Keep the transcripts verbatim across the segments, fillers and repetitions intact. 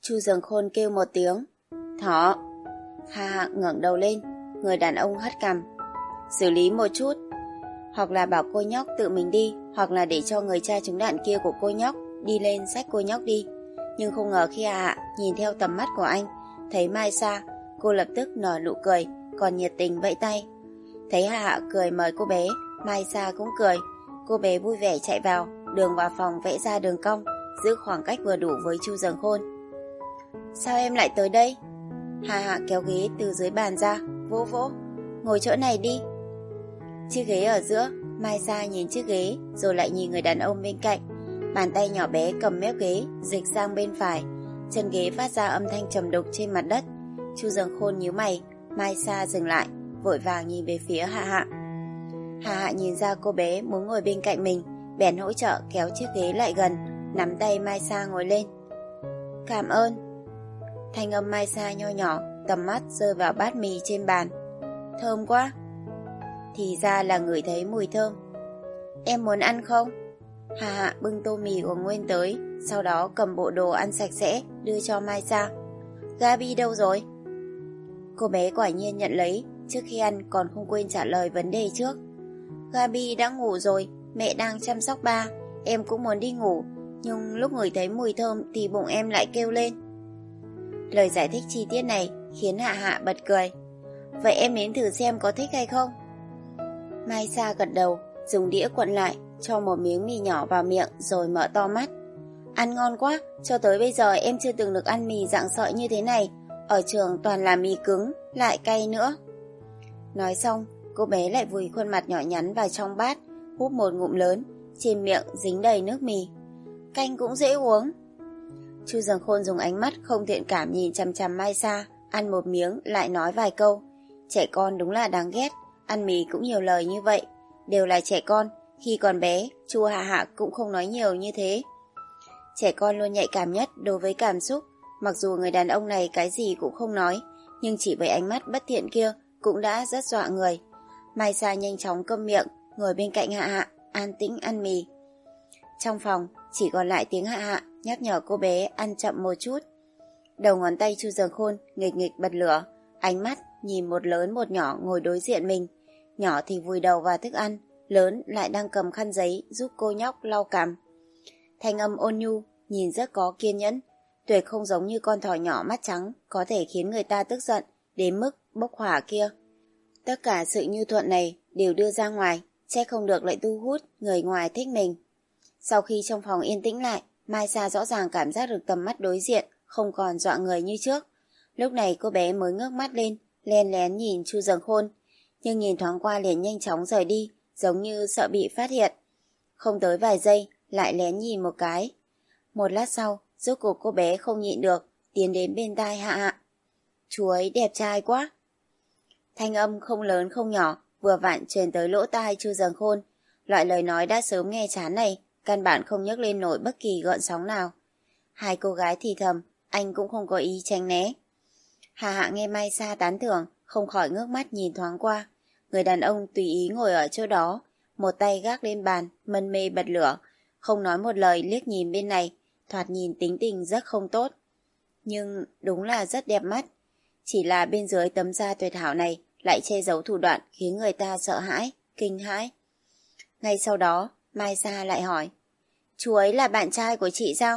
Chu Dường Khôn kêu một tiếng. Thỏ. Hạ Hạ ngẩng đầu lên. Người đàn ông hất cằm. Xử lý một chút. Hoặc là bảo cô nhóc tự mình đi, hoặc là để cho người cha trúng đạn kia của cô nhóc đi lên xách cô nhóc đi. Nhưng không ngờ khi Hạ Hạ nhìn theo tầm mắt của anh, thấy Mai Sa, cô lập tức nở nụ cười, còn nhiệt tình vẫy tay. Thấy Hạ Hạ cười mời cô bé, Mai Sa cũng cười. Cô bé vui vẻ chạy vào, đường vào phòng vẽ ra đường cong, giữ khoảng cách vừa đủ với Chu Dường Khôn. Sao em lại tới đây? Hạ Hạ kéo ghế từ dưới bàn ra, vỗ vỗ. Ngồi chỗ này đi. Chiếc ghế ở giữa, Mai Sa nhìn chiếc ghế rồi lại nhìn người đàn ông bên cạnh. Bàn tay nhỏ bé cầm mép ghế dịch sang bên phải, chân ghế phát ra âm thanh trầm đục trên mặt đất. Chu Dường Khôn nhíu mày. Mai Sa dừng lại, vội vàng nhìn về phía Hạ Hạ. Hạ Hạ nhìn ra cô bé muốn ngồi bên cạnh mình, bèn hỗ trợ kéo chiếc ghế lại gần, nắm tay Mai Sa ngồi lên. Cảm ơn. Thanh âm Mai Sa nho nhỏ, tầm mắt rơi vào bát mì trên bàn. Thơm quá. Thì ra là ngửi thấy mùi thơm. Em muốn ăn không? Hạ Hạ bưng tô mì của Nguyên tới, sau đó cầm bộ đồ ăn sạch sẽ đưa cho Mai Sa. Gabi đâu rồi? Cô bé quả nhiên nhận lấy, trước khi ăn còn không quên trả lời vấn đề trước. Gabi đã ngủ rồi, mẹ đang chăm sóc ba, em cũng muốn đi ngủ, nhưng lúc ngửi thấy mùi thơm thì bụng em lại kêu lên. Lời giải thích chi tiết này khiến Hạ Hạ bật cười. Vậy em nếm thử xem có thích hay không? Mai Sa gật đầu, dùng đĩa cuộn lại, cho một miếng mì nhỏ vào miệng rồi mở to mắt. Ăn ngon quá, cho tới bây giờ em chưa từng được ăn mì dạng sợi như thế này. Ở trường toàn là mì cứng, lại cay nữa. Nói xong, cô bé lại vùi khuôn mặt nhỏ nhắn vào trong bát, húp một ngụm lớn, trên miệng dính đầy nước mì. Canh cũng dễ uống. Chu Dường Khôn dùng ánh mắt không thiện cảm nhìn chằm chằm Mai Sa, ăn một miếng lại nói vài câu. Trẻ con đúng là đáng ghét, ăn mì cũng nhiều lời như vậy. Đều là trẻ con, khi còn bé, Chu Hạ Hạ cũng không nói nhiều như thế. Trẻ con luôn nhạy cảm nhất đối với cảm xúc. Mặc dù người đàn ông này cái gì cũng không nói, nhưng chỉ với ánh mắt bất thiện kia cũng đã rất dọa người. Mai Sa nhanh chóng câm miệng, ngồi bên cạnh Hạ Hạ, an tĩnh ăn mì. Trong phòng, chỉ còn lại tiếng Hạ Hạ nhắc nhở cô bé ăn chậm một chút. Đầu ngón tay Chu Dường Khôn nghịch nghịch bật lửa, ánh mắt nhìn một lớn một nhỏ ngồi đối diện mình. Nhỏ thì vùi đầu vào thức ăn, lớn lại đang cầm khăn giấy giúp cô nhóc lau cằm. Thanh âm ôn nhu, nhìn rất có kiên nhẫn, tuyệt không giống như con thỏ nhỏ mắt trắng có thể khiến người ta tức giận đến mức bốc hỏa kia. Tất cả sự nhu thuận này đều đưa ra ngoài, chắc không được lại thu hút người ngoài thích mình. Sau khi trong phòng yên tĩnh lại, Mai Sa rõ ràng cảm giác được tầm mắt đối diện không còn dọa người như trước. Lúc này cô bé mới ngước mắt lên, len lén nhìn Chu Dường Khôn, nhưng nhìn thoáng qua liền nhanh chóng rời đi, giống như sợ bị phát hiện. Không tới vài giây, lại lén nhìn một cái. Một lát sau, rốt cuộc cô bé không nhịn được, tiến đến bên tai Hạ Hạ. Chú ấy đẹp trai quá. Thanh âm không lớn không nhỏ, vừa vặn truyền tới lỗ tai Chu Dường Khôn. Loại lời nói đã sớm nghe chán này, căn bản không nhấc lên nổi bất kỳ gợn sóng nào. Hai cô gái thì thầm, anh cũng không có ý tránh né. Hạ Hạ nghe Mai Sa tán thưởng, không khỏi ngước mắt nhìn thoáng qua. Người đàn ông tùy ý ngồi ở chỗ đó, một tay gác lên bàn, mân mê bật lửa, không nói một lời liếc nhìn bên này, thoạt nhìn tính tình rất không tốt. Nhưng đúng là rất đẹp mắt. Chỉ là bên dưới tấm da tuyệt hảo này lại che giấu thủ đoạn khiến người ta sợ hãi, kinh hãi. Ngay sau đó, Mai Sa lại hỏi, chú ấy là bạn trai của chị sao?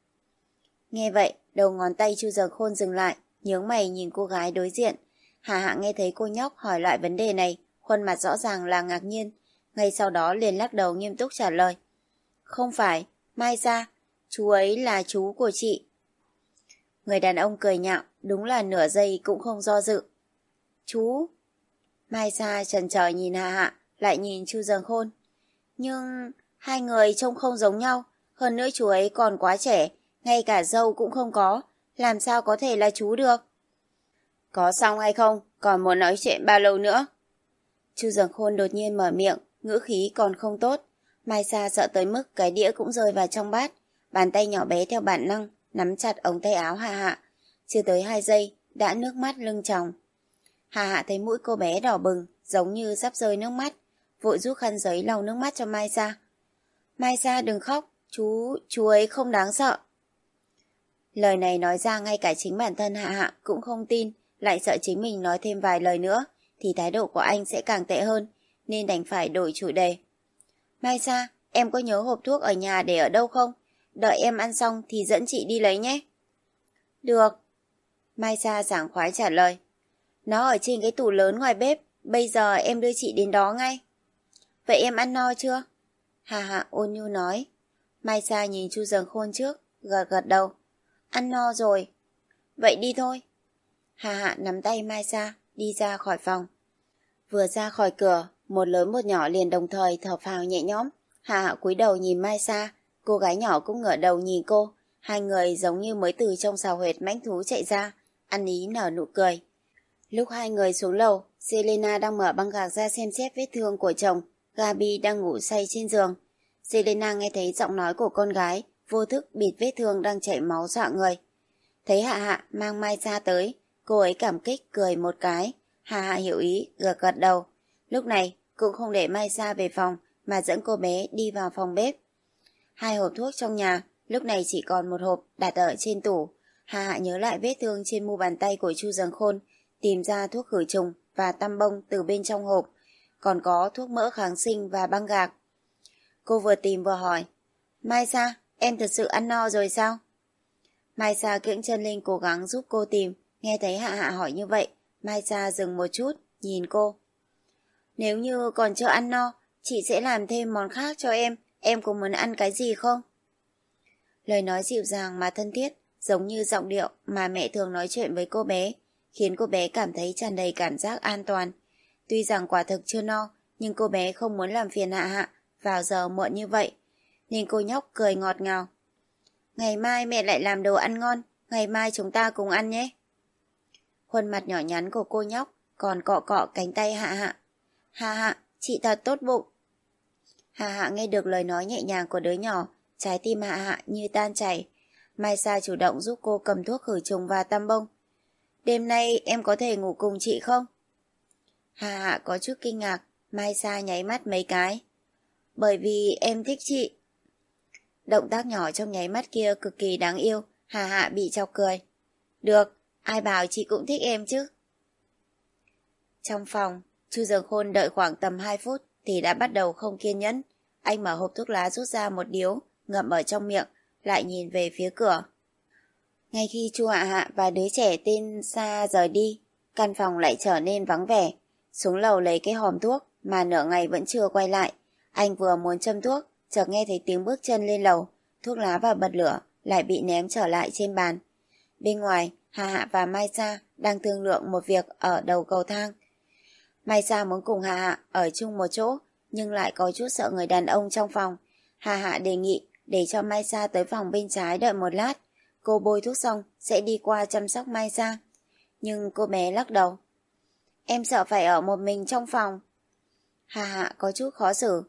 Nghe vậy, đầu ngón tay Chu Dường Khôn dừng lại, nhướng mày nhìn cô gái đối diện. Hạ Hạ nghe thấy cô nhóc hỏi lại vấn đề này, khuôn mặt rõ ràng là ngạc nhiên, ngay sau đó liền lắc đầu nghiêm túc trả lời. Không phải, Mai Sa, chú ấy là chú của chị. Người đàn ông cười nhạo, đúng là nửa giây cũng không do dự. Chú? Mai Sa chần chờ nhìn Hạ Hạ, lại nhìn Chu Dường Khôn. Nhưng hai người trông không giống nhau, hơn nữa chú ấy còn quá trẻ, ngay cả râu cũng không có, làm sao có thể là chú được? Có xong hay không? Còn muốn nói chuyện bao lâu nữa? Chu Dường Khôn đột nhiên mở miệng, ngữ khí còn không tốt. Mai Sa sợ tới mức cái đĩa cũng rơi vào trong bát, bàn tay nhỏ bé theo bản năng nắm chặt ống tay áo Hạ Hạ. Chưa tới hai giây đã nước mắt lưng tròng. Hạ Hạ thấy mũi cô bé đỏ bừng, giống như sắp rơi nước mắt, vội rút khăn giấy lau nước mắt cho Mai Sa. Mai Sa đừng khóc, chú, chú ấy không đáng sợ. Lời này nói ra ngay cả chính bản thân Hạ Hạ cũng không tin, lại sợ chính mình nói thêm vài lời nữa thì thái độ của anh sẽ càng tệ hơn, nên đành phải đổi chủ đề. Mai Sa, em có nhớ hộp thuốc ở nhà để ở đâu không? Đợi em ăn xong thì dẫn chị đi lấy nhé. Được. Mai Sa sảng khoái trả lời. Nó ở trên cái tủ lớn ngoài bếp, bây giờ em đưa chị đến đó ngay. Vậy em ăn no chưa? Hà Hạ ôn nhu nói. Mai Sa nhìn Chu Dần Khôn trước, gật gật đầu. Ăn no rồi. Vậy đi thôi. Hà Hạ nắm tay Mai Sa, đi ra khỏi phòng. Vừa ra khỏi cửa, một lớn một nhỏ liền đồng thời thở phào nhẹ nhõm. Hà Hạ cúi đầu nhìn Mai Sa, cô gái nhỏ cũng ngửa đầu nhìn cô. Hai người giống như mới từ trong sào huyệt mãnh thú chạy ra, ăn ý nở nụ cười. Lúc hai người xuống lầu, Selena đang mở băng gạc ra xem xét vết thương của chồng. Gabi đang ngủ say trên giường. Selena nghe thấy giọng nói của con gái, vô thức bịt vết thương đang chảy máu dọa người. Thấy Hạ Hạ mang Mai Sa tới, cô ấy cảm kích cười một cái. Hạ Hạ hiểu ý, gật gật đầu. Lúc này cũng không để Mai Sa về phòng mà dẫn cô bé đi vào phòng bếp. Hai hộp thuốc trong nhà lúc này chỉ còn một hộp đặt ở trên tủ. Hạ Hạ nhớ lại vết thương trên mu bàn tay của Chu Dần Khôn, tìm ra thuốc khử trùng và tăm bông từ bên trong hộp, còn có thuốc mỡ kháng sinh và băng gạc. Cô vừa tìm vừa hỏi, Mai Sa, em thật sự ăn no rồi sao? Mai Sa kiễng chân lên cố gắng giúp cô tìm. Nghe thấy Hạ Hạ hỏi như vậy, Mai Sa dừng một chút, nhìn cô. Nếu như còn chưa ăn no, chị sẽ làm thêm món khác cho em. Em có muốn ăn cái gì không? Lời nói dịu dàng mà thân thiết, giống như giọng điệu mà mẹ thường nói chuyện với cô bé, khiến cô bé cảm thấy tràn đầy cảm giác an toàn. Tuy rằng quả thực chưa no, nhưng cô bé không muốn làm phiền Hạ Hạ vào giờ muộn như vậy, nên cô nhóc cười ngọt ngào. Ngày mai mẹ lại làm đồ ăn ngon, ngày mai chúng ta cùng ăn nhé. Khuôn mặt nhỏ nhắn của cô nhóc còn cọ cọ cánh tay Hạ Hạ. Hạ Hạ, chị thật tốt bụng. Hạ Hạ nghe được lời nói nhẹ nhàng của đứa nhỏ, trái tim Hạ Hạ như tan chảy. Mai Sa chủ động giúp cô cầm thuốc khử trùng và tăm bông. Đêm nay em có thể ngủ cùng chị không? Hạ Hạ có chút kinh ngạc, Mai Sa nháy mắt mấy cái. Bởi vì em thích chị. Động tác nhỏ trong nháy mắt kia cực kỳ đáng yêu, Hạ Hạ bị chọc cười. Được, ai bảo chị cũng thích em chứ. Trong phòng, Chu Dần Khôn đợi khoảng tầm hai phút thì đã bắt đầu không kiên nhẫn. Anh mở hộp thuốc lá rút ra một điếu, ngậm ở trong miệng, lại nhìn về phía cửa. Ngay khi Chu Hạ Hạ và đứa trẻ tên Sa rời đi, căn phòng lại trở nên vắng vẻ. Xuống lầu lấy cái hòm thuốc mà nửa ngày vẫn chưa quay lại. Anh vừa muốn châm thuốc, chợt nghe thấy tiếng bước chân lên lầu, thuốc lá và bật lửa lại bị ném trở lại trên bàn. Bên ngoài, Hạ Hạ và Mai Sa đang thương lượng một việc ở đầu cầu thang. Mai Sa muốn cùng Hạ Hạ ở chung một chỗ, nhưng lại có chút sợ người đàn ông trong phòng. Hạ Hạ đề nghị để cho Mai Sa tới phòng bên trái đợi một lát. Cô bôi thuốc xong sẽ đi qua chăm sóc Mai Sa. Nhưng cô bé lắc đầu. Em sợ phải ở một mình trong phòng. Hạ Hạ có chút khó xử.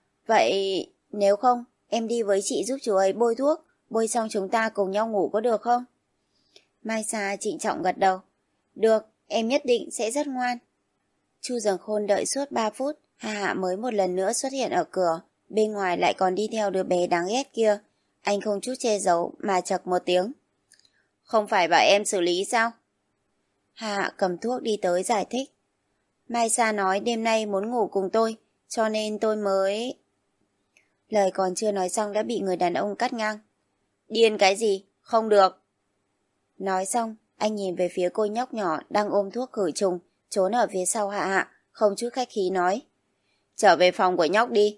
Vậy nếu không, em đi với chị giúp chú ấy bôi thuốc, bôi xong chúng ta cùng nhau ngủ có được không? Mai Sa trịnh trọng gật đầu. Được, em nhất định sẽ rất ngoan. Chu Dần Khôn đợi suốt ba phút, Hạ Hạ mới một lần nữa xuất hiện ở cửa, bên ngoài lại còn đi theo đứa bé đáng ghét kia. Anh không chút che giấu mà chậc một tiếng. Không phải bảo em xử lý sao? Hạ Hạ cầm thuốc đi tới giải thích. Mai Sa nói đêm nay muốn ngủ cùng tôi, cho nên tôi mới... Lời còn chưa nói xong đã bị người đàn ông cắt ngang. Điên cái gì? Không được. Nói xong, anh nhìn về phía cô nhóc nhỏ đang ôm thuốc khử trùng, trốn ở phía sau Hạ Hạ, không chút khách khí nói. Trở về phòng của nhóc đi.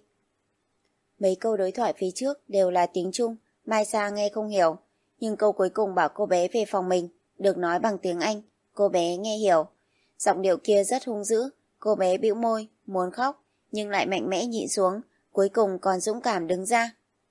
Mấy câu đối thoại phía trước đều là tiếng Trung, Mai Sa nghe không hiểu, nhưng câu cuối cùng bảo cô bé về phòng mình, được nói bằng tiếng Anh, cô bé nghe hiểu. Giọng điệu kia rất hung dữ, cô bé bĩu môi, muốn khóc, nhưng lại mạnh mẽ nhịn xuống, cuối cùng còn dũng cảm đứng ra.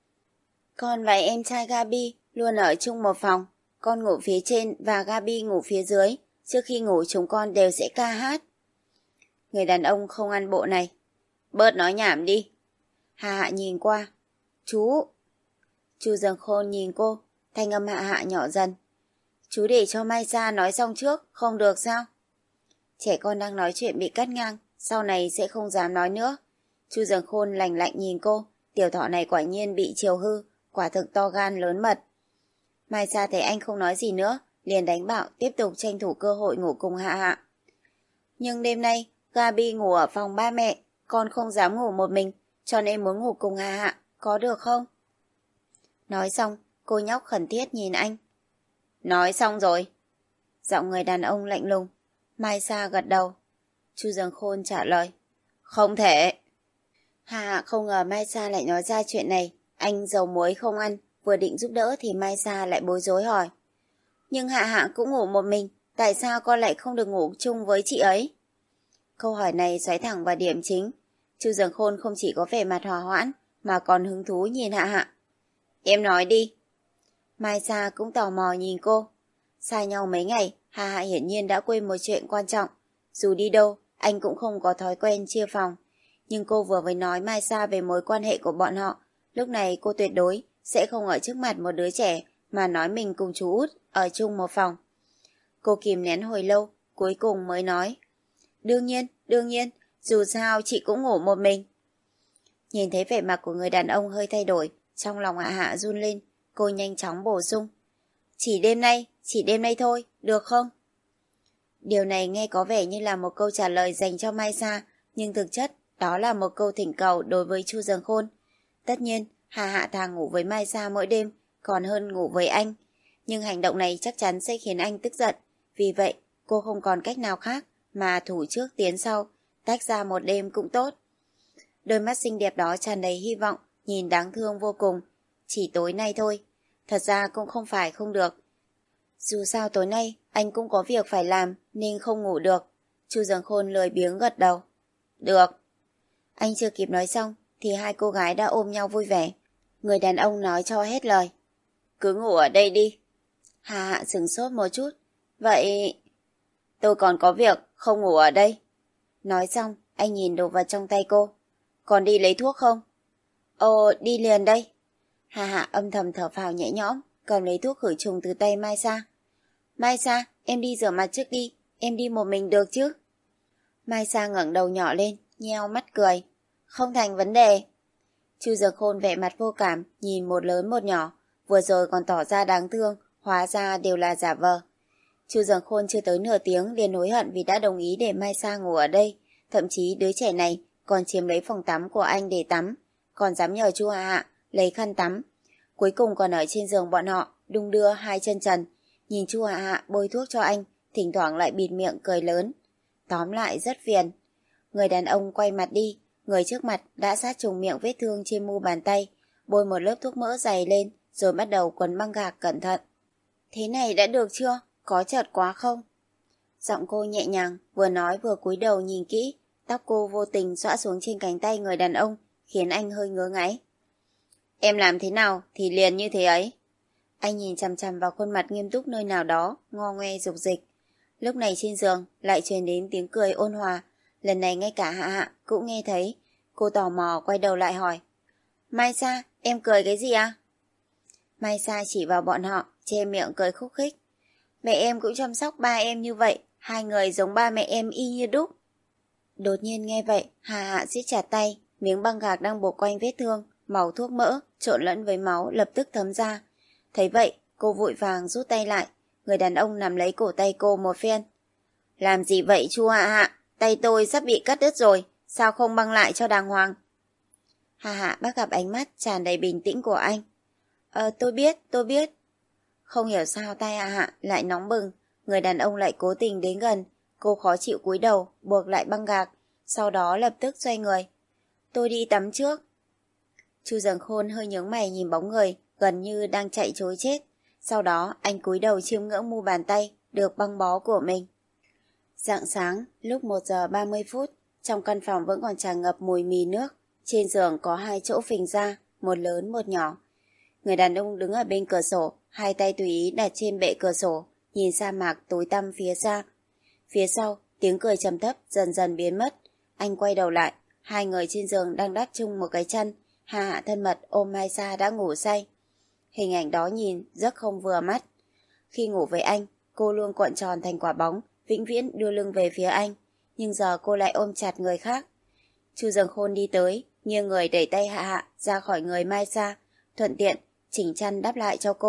Con và em trai Gabi luôn ở chung một phòng, con ngủ phía trên và Gabi ngủ phía dưới, trước khi ngủ chúng con đều sẽ ca hát. Người đàn ông không ăn bộ này. Bớt nói nhảm đi. Hạ Hạ nhìn qua. Chú. Chu Dần Khôn nhìn cô, thanh âm Hạ Hạ nhỏ dần. Chú để cho Mai Sa nói xong trước, không được sao? Trẻ con đang nói chuyện bị cắt ngang, sau này sẽ không dám nói nữa. Chu Dần Khôn lạnh lạnh nhìn cô, tiểu thọ này quả nhiên bị chiều hư, quả thực to gan lớn mật. Mai Sa thấy anh không nói gì nữa, liền đánh bảo tiếp tục tranh thủ cơ hội ngủ cùng Hạ Hạ. Nhưng đêm nay, Gabi ngủ ở phòng ba mẹ, con không dám ngủ một mình, cho nên muốn ngủ cùng Hạ Hạ, có được không? Nói xong, cô nhóc khẩn thiết nhìn anh. Nói xong rồi. Giọng người đàn ông lạnh lùng. Mai Sa gật đầu. Chu Dương Khôn trả lời. Không thể. Hạ Hạ không ngờ Mai Sa lại nói ra chuyện này. Anh dầu muối không ăn, vừa định giúp đỡ thì Mai Sa lại bối rối hỏi. Nhưng Hạ Hạ cũng ngủ một mình, tại sao con lại không được ngủ chung với chị ấy? Câu hỏi này xoáy thẳng vào điểm chính. Chu Dương Khôn không chỉ có vẻ mặt hòa hoãn, mà còn hứng thú nhìn Hạ Hạ. Em nói đi. Mai Sa cũng tò mò nhìn cô. Xa nhau mấy ngày, Hạ Hạ hiển nhiên đã quên một chuyện quan trọng. Dù đi đâu, anh cũng không có thói quen chia phòng. Nhưng cô vừa mới nói Mai Sa về mối quan hệ của bọn họ. Lúc này cô tuyệt đối sẽ không ở trước mặt một đứa trẻ mà nói mình cùng chú út ở chung một phòng. Cô kìm nén hồi lâu, cuối cùng mới nói. Đương nhiên, đương nhiên, dù sao chị cũng ngủ một mình. Nhìn thấy vẻ mặt của người đàn ông hơi thay đổi, trong lòng Hạ Hạ run lên, cô nhanh chóng bổ sung. Chỉ đêm nay, chỉ đêm nay thôi, được không? Điều này nghe có vẻ như là một câu trả lời dành cho Mai Sa, nhưng thực chất đó là một câu thỉnh cầu đối với Chu Dương Khôn. Tất nhiên, Hạ Hạ thà ngủ với Mai Sa mỗi đêm, còn hơn ngủ với anh. Nhưng hành động này chắc chắn sẽ khiến anh tức giận. Vì vậy, cô không còn cách nào khác mà thủ trước tiến sau, tách ra một đêm cũng tốt. Đôi mắt xinh đẹp đó tràn đầy hy vọng, nhìn đáng thương vô cùng. Chỉ tối nay thôi. Thật ra cũng không phải không được. Dù sao tối nay anh cũng có việc phải làm nên không ngủ được. Chu Dương Khôn lười biếng gật đầu. Được. Anh chưa kịp nói xong thì hai cô gái đã ôm nhau vui vẻ. Người đàn ông nói cho hết lời. Cứ ngủ ở đây đi. Hạ Hạ sửng sốt một chút. Vậy... Tôi còn có việc, không ngủ ở đây. Nói xong, anh nhìn đồ vật trong tay cô. Còn đi lấy thuốc không? Ồ, đi liền đây. Hạ Hạ âm thầm thở phào nhẹ nhõm, cầm lấy thuốc khử trùng từ tay Mai Sa. Mai Sa, em đi rửa mặt trước đi, em đi một mình được chứ? Mai Sa ngẩng đầu nhỏ lên, nheo mắt cười. Không thành vấn đề. Chu Dương Khôn vẻ mặt vô cảm, nhìn một lớn một nhỏ, vừa rồi còn tỏ ra đáng thương, hóa ra đều là giả vờ. Chu Dương Khôn chưa tới nửa tiếng liền hối hận vì đã đồng ý để Mai Sa ngủ ở đây, thậm chí đứa trẻ này còn chiếm lấy phòng tắm của anh để tắm, còn dám nhờ Chu Hạ Hạ lấy khăn tắm. Cuối cùng còn ở trên giường bọn họ, đung đưa hai chân trần, nhìn Chu Hạ Hạ bôi thuốc cho anh, thỉnh thoảng lại bịt miệng cười lớn. Tóm lại rất phiền. Người đàn ông quay mặt đi, người trước mặt đã sát trùng miệng vết thương trên mu bàn tay, bôi một lớp thuốc mỡ dày lên, rồi bắt đầu quấn băng gạc cẩn thận. Thế này đã được chưa? Có chật quá không? Giọng cô nhẹ nhàng, vừa nói vừa cúi đầu nhìn kỹ, tóc cô vô tình xõa xuống trên cánh tay người đàn ông, khiến anh hơi ngứa ngáy. Em làm thế nào thì liền như thế ấy. Anh nhìn chằm chằm vào khuôn mặt nghiêm túc nơi nào đó, ngo ngoe dục dịch. Lúc này trên giường lại truyền đến tiếng cười ôn hòa, lần này ngay cả Hạ Hạ cũng nghe thấy. Cô tò mò quay đầu lại hỏi. Mai Sa, em cười cái gì à? Mai Sa chỉ vào bọn họ, che miệng cười khúc khích. Mẹ em cũng chăm sóc ba em như vậy, hai người giống ba mẹ em y như đúc. Đột nhiên nghe vậy, Hạ Hạ siết chặt tay, miếng băng gạc đang buộc quanh vết thương, màu thuốc mỡ trộn lẫn với máu lập tức thấm ra. Thấy vậy, cô vội vàng rút tay lại, người đàn ông nắm lấy cổ tay cô một phen. Làm gì vậy Chu Hạ Hạ, tay tôi sắp bị cắt đứt rồi, sao không băng lại cho đàng hoàng? Hạ Hạ bắt gặp ánh mắt tràn đầy bình tĩnh của anh. Ờ, tôi biết, tôi biết. Không hiểu sao tay Hạ Hạ lại nóng bừng, người đàn ông lại cố tình đến gần, cô khó chịu cúi đầu, buộc lại băng gạc, sau đó lập tức xoay người. Tôi đi tắm trước. Chu Dương Khôn hơi nhướng mày nhìn bóng người, gần như đang chạy trối chết. Sau đó anh cúi đầu chiêm ngưỡng mu bàn tay, được băng bó của mình. Rạng sáng, lúc một giờ ba mươi phút, trong căn phòng vẫn còn tràn ngập mùi mì nước. Trên giường có hai chỗ phình ra, một lớn một nhỏ. Người đàn ông đứng ở bên cửa sổ, hai tay tùy ý đặt trên bệ cửa sổ, nhìn sa mạc tối tăm phía xa. Phía sau, tiếng cười trầm thấp dần dần biến mất. Anh quay đầu lại, hai người trên giường đang đắp chung một cái chăn. Hạ Hạ thân mật ôm Mai Sa đã ngủ say. Hình ảnh đó nhìn rất không vừa mắt. Khi ngủ với anh, cô luôn cuộn tròn thành quả bóng, vĩnh viễn đưa lưng về phía anh. Nhưng giờ cô lại ôm chặt người khác. Chu Dương Khôn đi tới, nghiêng người đẩy tay Hạ Hạ ra khỏi người Mai Sa, thuận tiện chỉnh chăn đắp lại cho cô,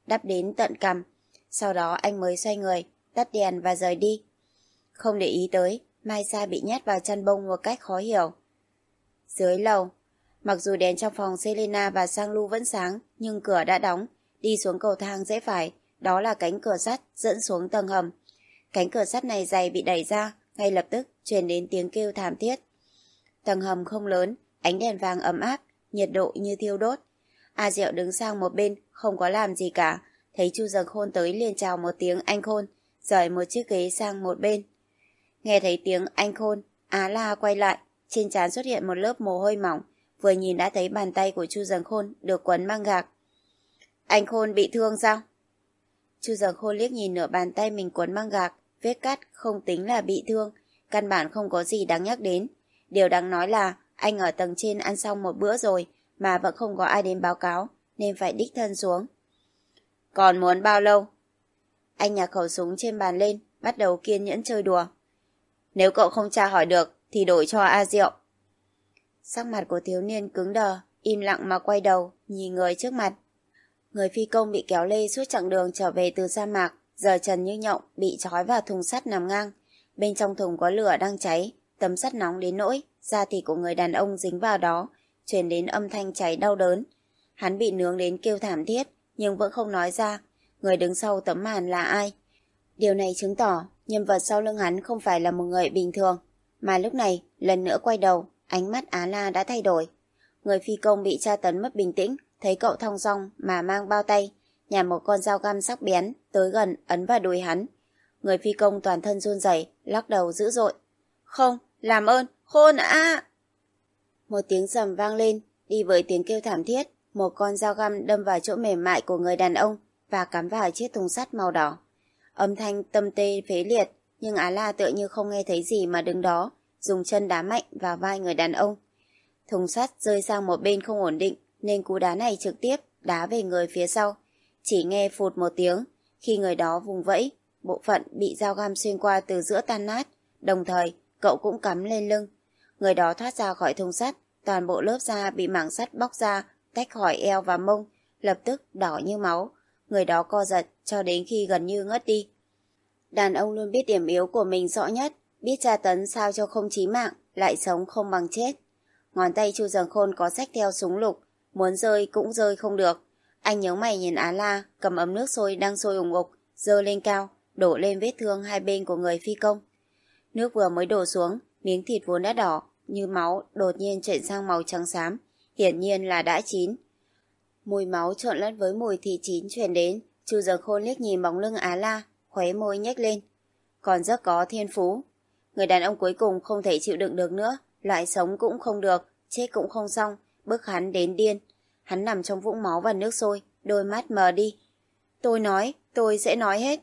đắp đến tận cằm. Sau đó anh mới xoay người, tắt đèn và rời đi. Không để ý tới, Mai Sa bị nhét vào chăn bông một cách khó hiểu. Dưới lầu, mặc dù đèn trong phòng Selena và Sang Lu vẫn sáng, nhưng cửa đã đóng. Đi xuống cầu thang rẽ phải, đó là cánh cửa sắt dẫn xuống tầng hầm. Cánh cửa sắt này dày bị đẩy ra, ngay lập tức truyền đến tiếng kêu thảm thiết. Tầng hầm không lớn, ánh đèn vàng ấm áp, nhiệt độ như thiêu đốt. A Diệu đứng sang một bên, không có làm gì cả. Thấy Chu Dần Khôn tới liền chào một tiếng anh Khôn, rời một chiếc ghế sang một bên. Nghe thấy tiếng anh Khôn, Á La quay lại, trên trán xuất hiện một lớp mồ hôi mỏng, vừa nhìn đã thấy bàn tay của Chu Dần Khôn được quấn băng gạc. Anh Khôn bị thương sao? Chu Dần Khôn liếc nhìn nửa bàn tay mình quấn băng gạc, vết cắt không tính là bị thương, căn bản không có gì đáng nhắc đến. Điều đáng nói là anh ở tầng trên ăn xong một bữa rồi mà vẫn không có ai đến báo cáo, nên phải đích thân xuống. Còn muốn bao lâu? Anh nhặt khẩu súng trên bàn lên, bắt đầu kiên nhẫn chơi đùa. Nếu cậu không tra hỏi được thì đổi cho A Diệu. Sắc mặt của thiếu niên cứng đờ, im lặng mà quay đầu, nhìn người trước mặt. Người phi công bị kéo lê suốt chặng đường trở về từ sa mạc, giờ trần như nhộng, bị trói vào thùng sắt nằm ngang. Bên trong thùng có lửa đang cháy, tấm sắt nóng đến nỗi da thịt của người đàn ông dính vào đó, truyền đến âm thanh cháy đau đớn. Hắn bị nướng đến kêu thảm thiết, nhưng vẫn không nói ra người đứng sau tấm màn là ai. Điều này chứng tỏ nhân vật sau lưng hắn không phải là một người bình thường. Mà lúc này, lần nữa quay đầu, ánh mắt Á La đã thay đổi. Người phi công bị tra tấn mất bình tĩnh, thấy cậu thong dong mà mang bao tay, nhả một con dao găm sắc bén tới gần ấn vào đùi hắn. Người phi công toàn thân run rẩy, lắc đầu dữ dội. Không, làm ơn, Khôn ạ! Một tiếng rầm vang lên, đi với tiếng kêu thảm thiết, một con dao găm đâm vào chỗ mềm mại của người đàn ông và cắm vào chiếc thùng sắt màu đỏ. Âm thanh tâm tê phế liệt, nhưng Á La tựa như không nghe thấy gì mà đứng đó, dùng chân đá mạnh vào vai người đàn ông. Thùng sắt rơi sang một bên không ổn định, nên cú đá này trực tiếp đá về người phía sau. Chỉ nghe phụt một tiếng, khi người đó vùng vẫy, bộ phận bị dao găm xuyên qua từ giữa tan nát, đồng thời cậu cũng cắm lên lưng. Người đó thoát ra khỏi thùng sắt, toàn bộ lớp da bị mảng sắt bóc ra, tách khỏi eo và mông, lập tức đỏ như máu. Người đó co giật cho đến khi gần như ngất đi. Đàn ông luôn biết điểm yếu của mình rõ nhất, biết tra tấn sao cho không chí mạng, lại sống không bằng chết. Ngón tay Chu Dần Khôn có xách theo súng lục, muốn rơi cũng rơi không được. Anh nhớ mày nhìn Á La cầm ấm nước sôi đang sôi ủng ục, giơ lên cao, đổ lên vết thương hai bên của người phi công. Nước vừa mới đổ xuống, miếng thịt vốn đã đỏ như máu đột nhiên chuyển sang màu trắng xám, hiển nhiên là đã chín. Mùi máu trộn lẫn với mùi thịt chín truyền đến. Chu Dần Khôn liếc nhìn bóng lưng Á La, khóe môi nhếch lên. Còn rất có thiên phú. Người đàn ông cuối cùng không thể chịu đựng được nữa, lại sống cũng không được, chết cũng không xong, bức hắn đến điên. Hắn nằm trong vũng máu và nước sôi, đôi mắt mờ đi. Tôi nói, tôi sẽ nói hết.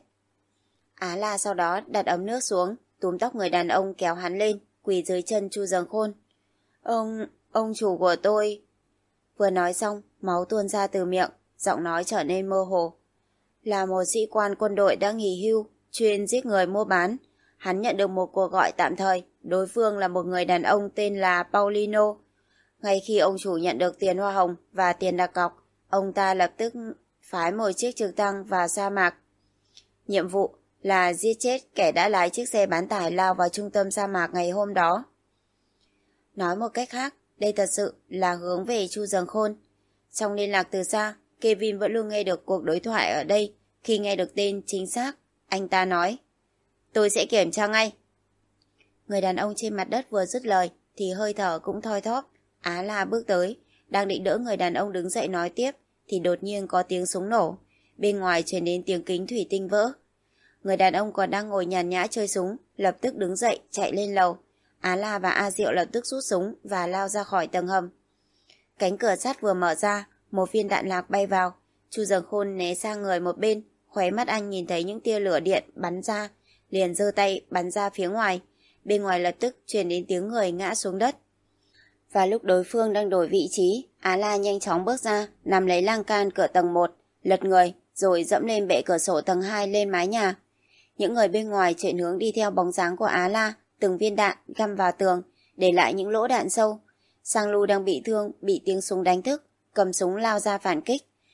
Á La sau đó đặt ấm nước xuống, túm tóc người đàn ông kéo hắn lên, quỳ dưới chân Chu Dần Khôn. Ông, ông chủ của tôi... Vừa nói xong, máu tuôn ra từ miệng, giọng nói trở nên mơ hồ. Là một sĩ quan quân đội đã nghỉ hưu, chuyên giết người mua bán. Hắn nhận được một cuộc gọi tạm thời, đối phương là một người đàn ông tên là Paulino. Ngay khi ông chủ nhận được tiền hoa hồng và tiền đặt cọc, ông ta lập tức phái một chiếc trực thăng vào sa mạc. Nhiệm vụ là giết chết kẻ đã lái chiếc xe bán tải lao vào trung tâm sa mạc ngày hôm đó. Nói một cách khác, đây thật sự là hướng về Chu Dần Khôn. Trong liên lạc từ xa, Kevin vẫn luôn nghe được cuộc đối thoại ở đây. Khi nghe được tên chính xác, anh ta nói, tôi sẽ kiểm tra ngay. Người đàn ông trên mặt đất vừa dứt lời thì hơi thở cũng thoi thóp. Á La bước tới, đang định đỡ người đàn ông đứng dậy nói tiếp thì đột nhiên có tiếng súng nổ. Bên ngoài truyền đến tiếng kính thủy tinh vỡ. Người đàn ông còn đang ngồi nhàn nhã chơi súng, lập tức đứng dậy chạy lên lầu. Á La và A Diệu lập tức rút súng và lao ra khỏi tầng hầm. Cánh cửa sắt vừa mở ra, một viên đạn lạc bay vào. Chu Dần Khôn né sang người một bên, khóe mắt anh nhìn thấy những tia lửa điện bắn ra, liền giơ tay bắn ra phía ngoài. Bên ngoài lập tức truyền đến tiếng người ngã xuống đất. Và lúc đối phương đang đổi vị trí, Á La nhanh chóng bước ra, nắm lấy lan can cửa tầng một, lật người, rồi dẫm lên bệ cửa sổ tầng hai lên mái nhà. Những người bên ngoài chuyển hướng đi theo bóng dáng của Á La, từng viên đạn găm vào tường, để lại những lỗ đạn sâu. Sang Lu đang bị thương, bị tiếng súng đánh thức, cầm súng lao ra phản kích.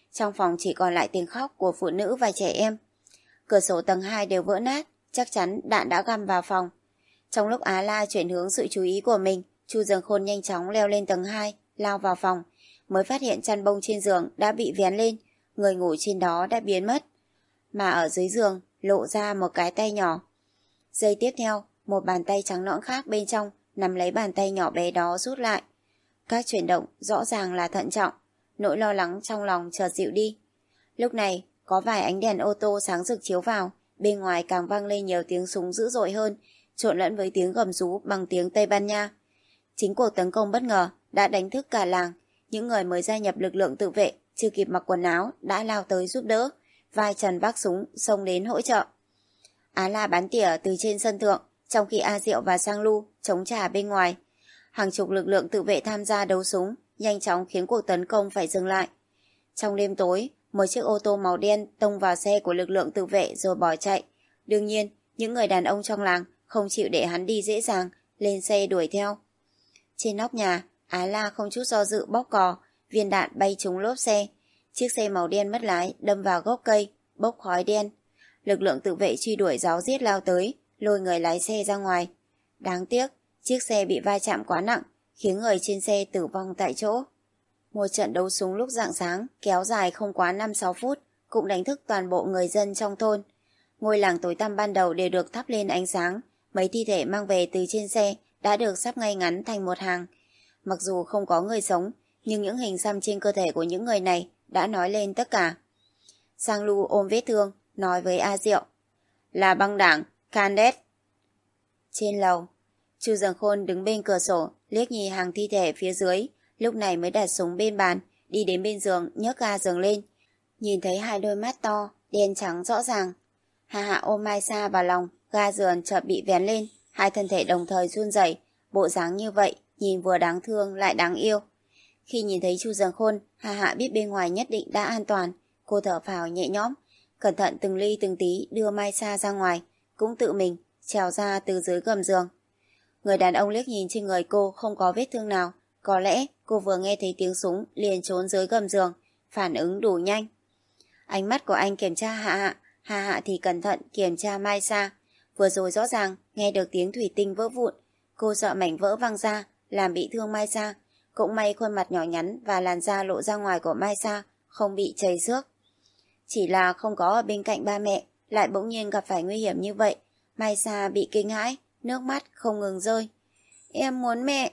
Trong phòng chỉ còn lại tiếng khóc của phụ nữ và trẻ em. Cửa sổ tầng hai đều vỡ nát, chắc chắn đạn đã găm vào phòng. Trong lúc Á La chuyển hướng sự chú ý của mình, Chu Dường Khôn nhanh chóng leo lên tầng hai, lao vào phòng, mới phát hiện chăn bông trên giường đã bị vén lên, người ngủ trên đó đã biến mất. Mà ở dưới giường lộ ra một cái tay nhỏ. Giây tiếp theo, một bàn tay trắng nõn khác bên trong nắm lấy bàn tay nhỏ bé đó rút lại. Các chuyển động rõ ràng là thận trọng, nỗi lo lắng trong lòng chợt dịu đi. Lúc này, có vài ánh đèn ô tô sáng rực chiếu vào, bên ngoài càng vang lên nhiều tiếng súng dữ dội hơn, trộn lẫn với tiếng gầm rú bằng tiếng Tây Ban Nha. Chính cuộc tấn công bất ngờ đã đánh thức cả làng, những người mới gia nhập lực lượng tự vệ chưa kịp mặc quần áo đã lao tới giúp đỡ, vai trần vác súng xông đến hỗ trợ. Á La bắn tỉa từ trên sân thượng, trong khi A Diệu và Sang Lu chống trả bên ngoài. Hàng chục lực lượng tự vệ tham gia đấu súng, nhanh chóng khiến cuộc tấn công phải dừng lại. Trong đêm tối, một chiếc ô tô màu đen tông vào xe của lực lượng tự vệ rồi bỏ chạy. Đương nhiên, những người đàn ông trong làng không chịu để hắn đi dễ dàng, lên xe đuổi theo. Trên nóc nhà, Á La không chút do dự bóp cò, viên đạn bay trúng lốp xe. Chiếc xe màu đen mất lái đâm vào gốc cây, bốc khói đen. Lực lượng tự vệ truy đuổi ráo riết lao tới, lôi người lái xe ra ngoài. Đáng tiếc, chiếc xe bị va chạm quá nặng, khiến người trên xe tử vong tại chỗ. Một trận đấu súng lúc rạng sáng kéo dài không quá năm sáu phút, cũng đánh thức toàn bộ người dân trong thôn. Ngôi làng tối tăm ban đầu đều được thắp lên ánh sáng, mấy thi thể mang về từ trên xe đã được sắp ngay ngắn thành một hàng. Mặc dù không có người sống, nhưng những hình xăm trên cơ thể của những người này đã nói lên tất cả. Sang Lu ôm vết thương, nói với A Diệu: "Là băng đảng, Candet." Trên lầu, Chu Dường Khôn đứng bên cửa sổ, liếc nhìn hàng thi thể phía dưới, lúc này mới đặt súng bên bàn, đi đến bên giường, nhấc ga giường lên. Nhìn thấy hai đôi mắt to, đen trắng rõ ràng. Hà Hạ ôm Mai Sa vào lòng, ga giường chợt bị vén lên, hai thân thể đồng thời run rẩy, bộ dáng như vậy, nhìn vừa đáng thương lại đáng yêu. Khi nhìn thấy Chu Dường Khôn, Hà Hạ biết bên ngoài nhất định đã an toàn, cô thở phào nhẹ nhõm, cẩn thận từng ly từng tí đưa Mai Sa ra ngoài, cũng tự mình trèo ra từ dưới gầm giường. Người đàn ông liếc nhìn trên người cô không có vết thương nào, có lẽ cô vừa nghe thấy tiếng súng liền trốn dưới gầm giường, phản ứng đủ nhanh. Ánh mắt của anh kiểm tra Hạ Hạ, Hạ Hạ thì cẩn thận kiểm tra Mai Sa. Vừa rồi rõ ràng nghe được tiếng thủy tinh vỡ vụn, cô sợ mảnh vỡ văng ra, làm bị thương Mai Sa. Cũng may khuôn mặt nhỏ nhắn và làn da lộ ra ngoài của Mai Sa không bị chảy xước. Chỉ là không có ở bên cạnh ba mẹ, lại bỗng nhiên gặp phải nguy hiểm như vậy. Mai Sa bị kinh hãi, nước mắt không ngừng rơi. "Em muốn mẹ."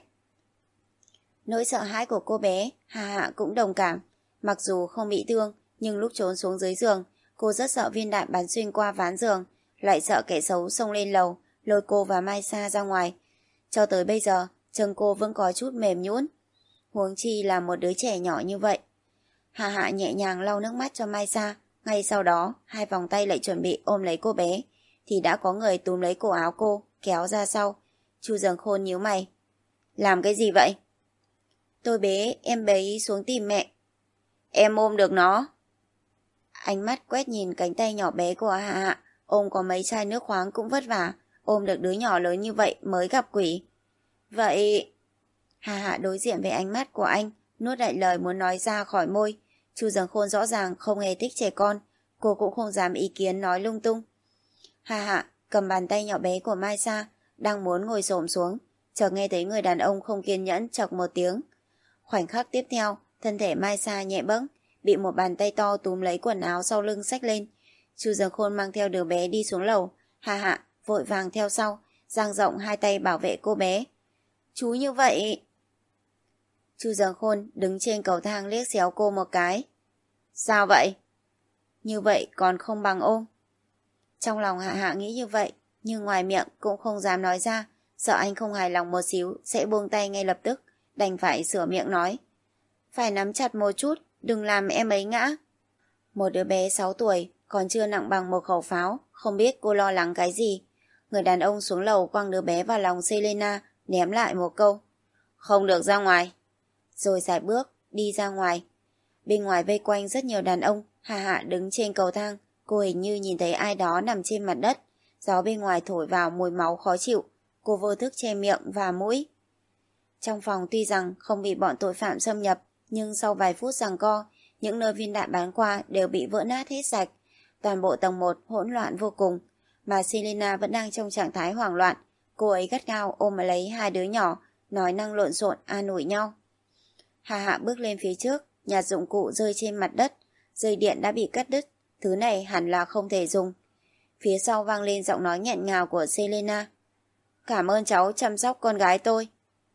Nỗi sợ hãi của cô bé, Hà Hạ cũng đồng cảm. Mặc dù không bị thương, nhưng lúc trốn xuống dưới giường, cô rất sợ viên đạn bắn xuyên qua ván giường, lại sợ kẻ xấu xông lên lầu, lôi cô và Mai Sa ra ngoài. Cho tới bây giờ, chân cô vẫn có chút mềm nhũn, huống chi là một đứa trẻ nhỏ như vậy. Hà Hạ nhẹ nhàng lau nước mắt cho Mai Sa, ngay sau đó, hai vòng tay lại chuẩn bị ôm lấy cô bé, thì đã có người túm lấy cổ áo cô, kéo ra sau. Chu Dường Khôn nhíu mày. "Làm cái gì vậy?" "Tôi bế em bé xuống tìm mẹ." "Em ôm được nó?" Ánh mắt quét nhìn cánh tay nhỏ bé của Hạ Hạ, ôm có mấy chai nước khoáng cũng vất vả, ôm được đứa nhỏ lớn như vậy mới gặp quỷ. "Vậy..." Hạ Hạ đối diện với ánh mắt của anh, nuốt lại lời muốn nói ra khỏi môi. Chu Dường Khôn rõ ràng không hề thích trẻ con, cô cũng không dám ý kiến nói lung tung. Hạ Hạ cầm bàn tay nhỏ bé của Mai Sa, đang muốn ngồi xổm xuống, chợt nghe thấy người đàn ông không kiên nhẫn chọc một tiếng. Khoảnh khắc tiếp theo, thân thể Mai Sa nhẹ bẫng, bị một bàn tay to túm lấy quần áo sau lưng xách lên. Chu Dường Khôn mang theo đứa bé đi xuống lầu, Hạ Hạ vội vàng theo sau, dang rộng hai tay bảo vệ cô bé. "Chú như vậy..." Chu Dường Khôn đứng trên cầu thang liếc xéo cô một cái. "Sao vậy?" "Như vậy còn không bằng ôm." Trong lòng Hạ Hạ nghĩ như vậy, nhưng ngoài miệng cũng không dám nói ra, sợ anh không hài lòng một xíu sẽ buông tay ngay lập tức, đành phải sửa miệng nói. "Phải nắm chặt một chút, đừng làm em ấy ngã." Một đứa bé sáu tuổi, còn chưa nặng bằng một khẩu pháo, không biết cô lo lắng cái gì. Người đàn ông xuống lầu quăng đứa bé vào lòng Selena, ném lại một câu: "Không được ra ngoài." Rồi sải bước, đi ra ngoài. Bên ngoài vây quanh rất nhiều đàn ông, Hạ Hạ đứng trên cầu thang, cô hình như nhìn thấy ai đó nằm trên mặt đất. Gió bên ngoài thổi vào mùi máu khó chịu, cô vô thức che miệng và mũi. Trong phòng tuy rằng không bị bọn tội phạm xâm nhập, nhưng sau vài phút giằng co, Những nơi viên đạn bắn qua đều bị vỡ nát hết sạch. Toàn bộ tầng một hỗn loạn vô cùng, mà Selena vẫn đang trong trạng thái hoảng loạn. Cô ấy gắt gao ôm lấy hai đứa nhỏ, nói năng lộn xộn an ủi nhau. Hà Hạ bước lên phía trước, nhặt dụng cụ rơi trên mặt đất. Dây điện đã bị cắt đứt, thứ này hẳn là không thể dùng. Phía sau vang lên giọng nói nghẹn ngào của Selena. Cảm ơn cháu chăm sóc con gái tôi.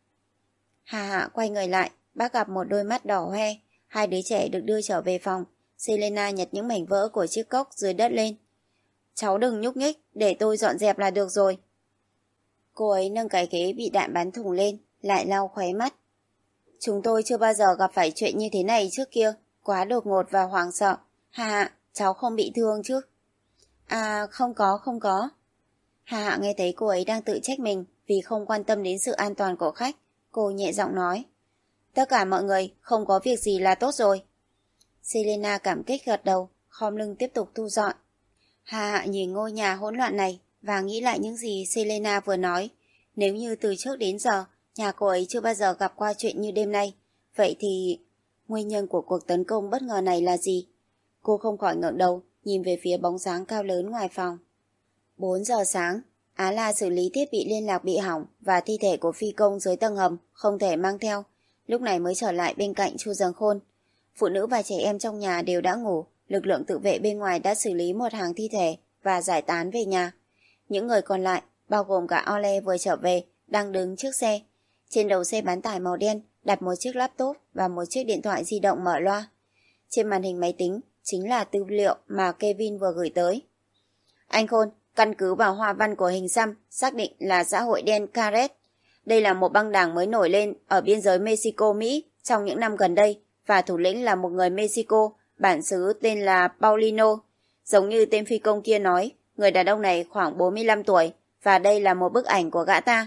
Hà Hạ quay người lại, bác gặp một đôi mắt đỏ hoe. Hai đứa trẻ được đưa trở về phòng. Selena nhặt những mảnh vỡ của chiếc cốc dưới đất lên. Cháu đừng nhúc nhích, để tôi dọn dẹp là được rồi. Cô ấy nâng cái ghế bị đạn bắn thủng lên, lại lau khóe mắt. Chúng tôi chưa bao giờ gặp phải chuyện như thế này trước kia, quá đột ngột và hoảng sợ. Hà Hạ, cháu không bị thương chứ? À, không có, không có. Hà Hạ nghe thấy cô ấy đang tự trách mình vì không quan tâm đến sự an toàn của khách. Cô nhẹ giọng nói. Tất cả mọi người, không có việc gì là tốt rồi. Selena cảm kích gật đầu, khom lưng tiếp tục thu dọn. Hà Hạ nhìn ngôi nhà hỗn loạn này và nghĩ lại những gì Selena vừa nói. Nếu như từ trước đến giờ, nhà cô ấy chưa bao giờ gặp qua chuyện như đêm nay, vậy thì nguyên nhân của cuộc tấn công bất ngờ này là gì? Cô không khỏi ngẩng đầu, nhìn về phía bóng dáng cao lớn ngoài phòng. bốn giờ sáng, Á La xử lý thiết bị liên lạc bị hỏng và thi thể của phi công dưới tầng hầm không thể mang theo, lúc này mới trở lại bên cạnh Chu Giằng Khôn. Phụ nữ và trẻ em trong nhà đều đã ngủ, lực lượng tự vệ bên ngoài đã xử lý một hàng thi thể và giải tán về nhà. Những người còn lại, bao gồm cả Ole vừa trở về, đang đứng trước xe. Trên đầu xe bán tải màu đen đặt một chiếc laptop và một chiếc điện thoại di động mở loa. Trên màn hình máy tính chính là tư liệu mà Kevin vừa gửi tới. Anh Khôn, căn cứ vào hoa văn của hình xăm, xác định là xã hội đen Caret. Đây là một băng đảng mới nổi lên ở biên giới Mexico-Mỹ trong những năm gần đây, và thủ lĩnh là một người Mexico, bản xứ tên là Paulino. Giống như tên phi công kia nói, người đàn ông này khoảng bốn mươi lăm tuổi, và đây là một bức ảnh của gã ta.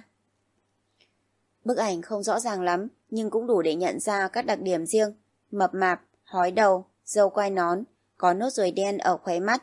Bức ảnh không rõ ràng lắm, nhưng cũng đủ để nhận ra các đặc điểm riêng. Mập mạp, hói đầu, râu quai nón, có nốt ruồi đen ở khóe mắt.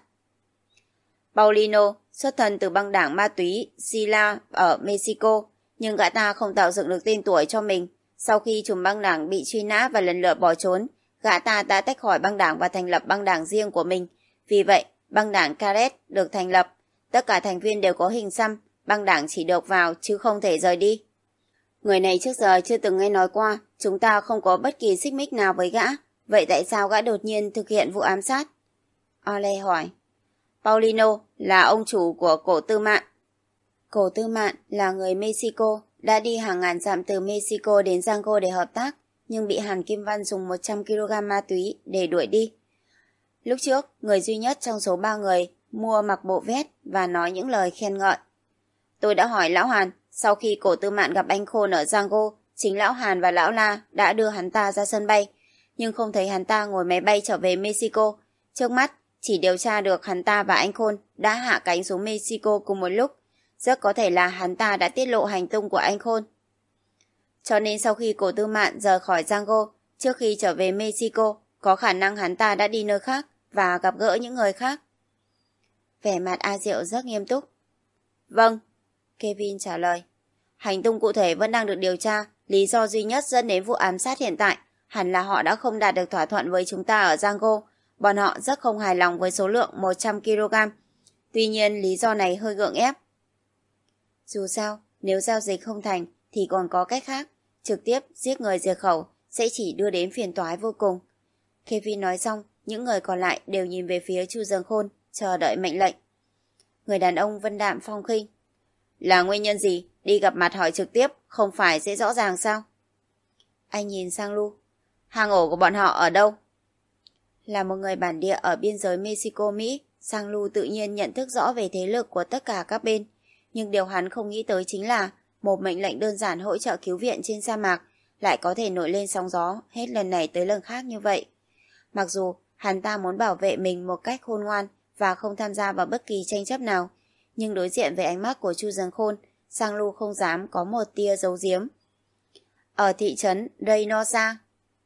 Paulino xuất thân từ băng đảng ma túy Sila ở Mexico, nhưng gã ta không tạo dựng được tên tuổi cho mình. Sau khi trùm băng đảng bị truy nã và lần lượt bỏ trốn, gã ta đã tách khỏi băng đảng và thành lập băng đảng riêng của mình. Vì vậy, băng đảng Caret được thành lập. Tất cả thành viên đều có hình xăm, băng đảng chỉ được vào chứ không thể rời đi. Người này trước giờ chưa từng nghe nói qua, chúng ta không có bất kỳ xích mích nào với gã. Vậy tại sao gã đột nhiên thực hiện vụ ám sát? Ole hỏi. Paulino là ông chủ của Cổ Tư Mạn. Cổ Tư Mạn là người Mexico, đã đi hàng ngàn dặm từ Mexico đến Django để hợp tác, nhưng bị Hàn Kim Văn dùng một trăm ki lô gam ma túy để đuổi đi. Lúc trước, người duy nhất trong số ba người mua mặc bộ vest và nói những lời khen ngợi. Tôi đã hỏi Lão Hàn, sau khi Cổ Tư Mạn gặp anh Khôn ở Django, chính Lão Hàn và Lão La đã đưa hắn ta ra sân bay, nhưng không thấy hắn ta ngồi máy bay trở về Mexico. Trước mắt, chỉ điều tra được hắn ta và anh Khôn đã hạ cánh xuống Mexico cùng một lúc. Rất có thể là hắn ta đã tiết lộ hành tung của anh Khôn. Cho nên sau khi Cổ Tư Mạn rời khỏi Django, trước khi trở về Mexico, có khả năng hắn ta đã đi nơi khác và gặp gỡ những người khác. Vẻ mặt A Diệu rất nghiêm túc. Vâng, Kevin trả lời. Hành tung cụ thể vẫn đang được điều tra. Lý do duy nhất dẫn đến vụ ám sát hiện tại hẳn là họ đã không đạt được thỏa thuận với chúng ta ở Django. Bọn họ rất không hài lòng với số lượng một trăm ki lô gam. Tuy nhiên lý do này hơi gượng ép. Dù sao, nếu giao dịch không thành thì còn có cách khác. Trực tiếp giết người diệt khẩu sẽ chỉ đưa đến phiền toái vô cùng. Kevin nói xong, những người còn lại đều nhìn về phía Chu Giằng Khôn, chờ đợi mệnh lệnh. Người đàn ông vân đạm phong khinh. Là nguyên nhân gì? Đi gặp mặt hỏi trực tiếp, không phải sẽ rõ ràng sao? Anh nhìn sang Lu. Hang ổ của bọn họ ở đâu? Là một người bản địa ở biên giới Mexico-Mỹ, Sang Lu tự nhiên nhận thức rõ về thế lực của tất cả các bên. Nhưng điều hắn không nghĩ tới chính là một mệnh lệnh đơn giản hỗ trợ cứu viện trên sa mạc lại có thể nổi lên sóng gió hết lần này tới lần khác như vậy. Mặc dù hắn ta muốn bảo vệ mình một cách khôn ngoan và không tham gia vào bất kỳ tranh chấp nào, nhưng đối diện với ánh mắt của Chu Giằng Khôn, Sang Lu không dám có một tia giấu giếm. Ở thị trấn Reynosa.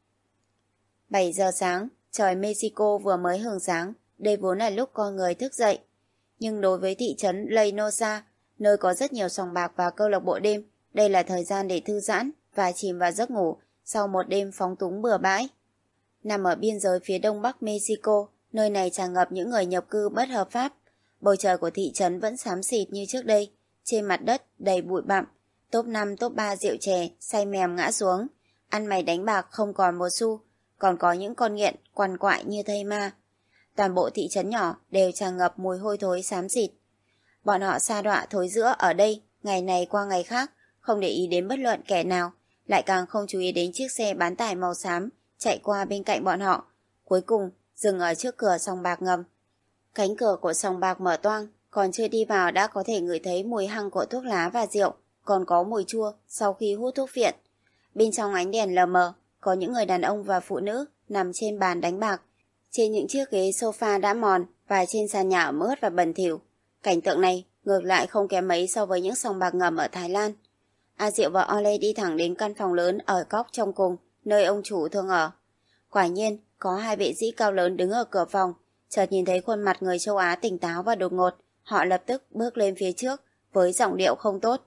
bảy giờ sáng, trời Mexico vừa mới hừng sáng, đây vốn là lúc con người thức dậy. Nhưng đối với thị trấn Reynosa, nơi có rất nhiều sòng bạc và câu lạc bộ đêm, đây là thời gian để thư giãn và chìm vào giấc ngủ sau một đêm phóng túng bừa bãi. nằm ở biên giới phía đông bắc Mexico, nơi này tràn ngập những người nhập cư bất hợp pháp. Bầu trời của thị trấn vẫn xám xịt như trước đây, trên mặt đất đầy bụi bặm, top năm top ba rượu chè say mềm ngã xuống, ăn mày đánh bạc không còn một xu, còn có những con nghiện quằn quại như thây ma. Toàn bộ thị trấn nhỏ đều tràn ngập mùi hôi thối xám xịt. Bọn họ sa đọa thối rữa ở đây, ngày này qua ngày khác, không để ý đến bất luận kẻ nào, lại càng không chú ý đến chiếc xe bán tải màu xám chạy qua bên cạnh bọn họ, cuối cùng dừng ở trước cửa sòng bạc ngầm. Cánh cửa của sòng bạc mở toang, còn chưa đi vào đã có thể ngửi thấy mùi hăng của thuốc lá và rượu, còn có mùi chua sau khi hút thuốc phiện. Bên trong ánh đèn lờ mờ, có những người đàn ông và phụ nữ nằm trên bàn đánh bạc, trên những chiếc ghế sofa đã mòn và trên sàn nhà ẩm ướt và bẩn thỉu. Cảnh tượng này ngược lại không kém mấy so với những sòng bạc ngầm ở Thái Lan. A Diệu và Ole đi thẳng đến căn phòng lớn ở góc trong cùng, nơi ông chủ thường ở. Quả nhiên, có hai vệ sĩ cao lớn đứng ở cửa phòng, chợt nhìn thấy khuôn mặt người châu Á tỉnh táo và đột ngột, họ lập tức bước lên phía trước với giọng điệu không tốt.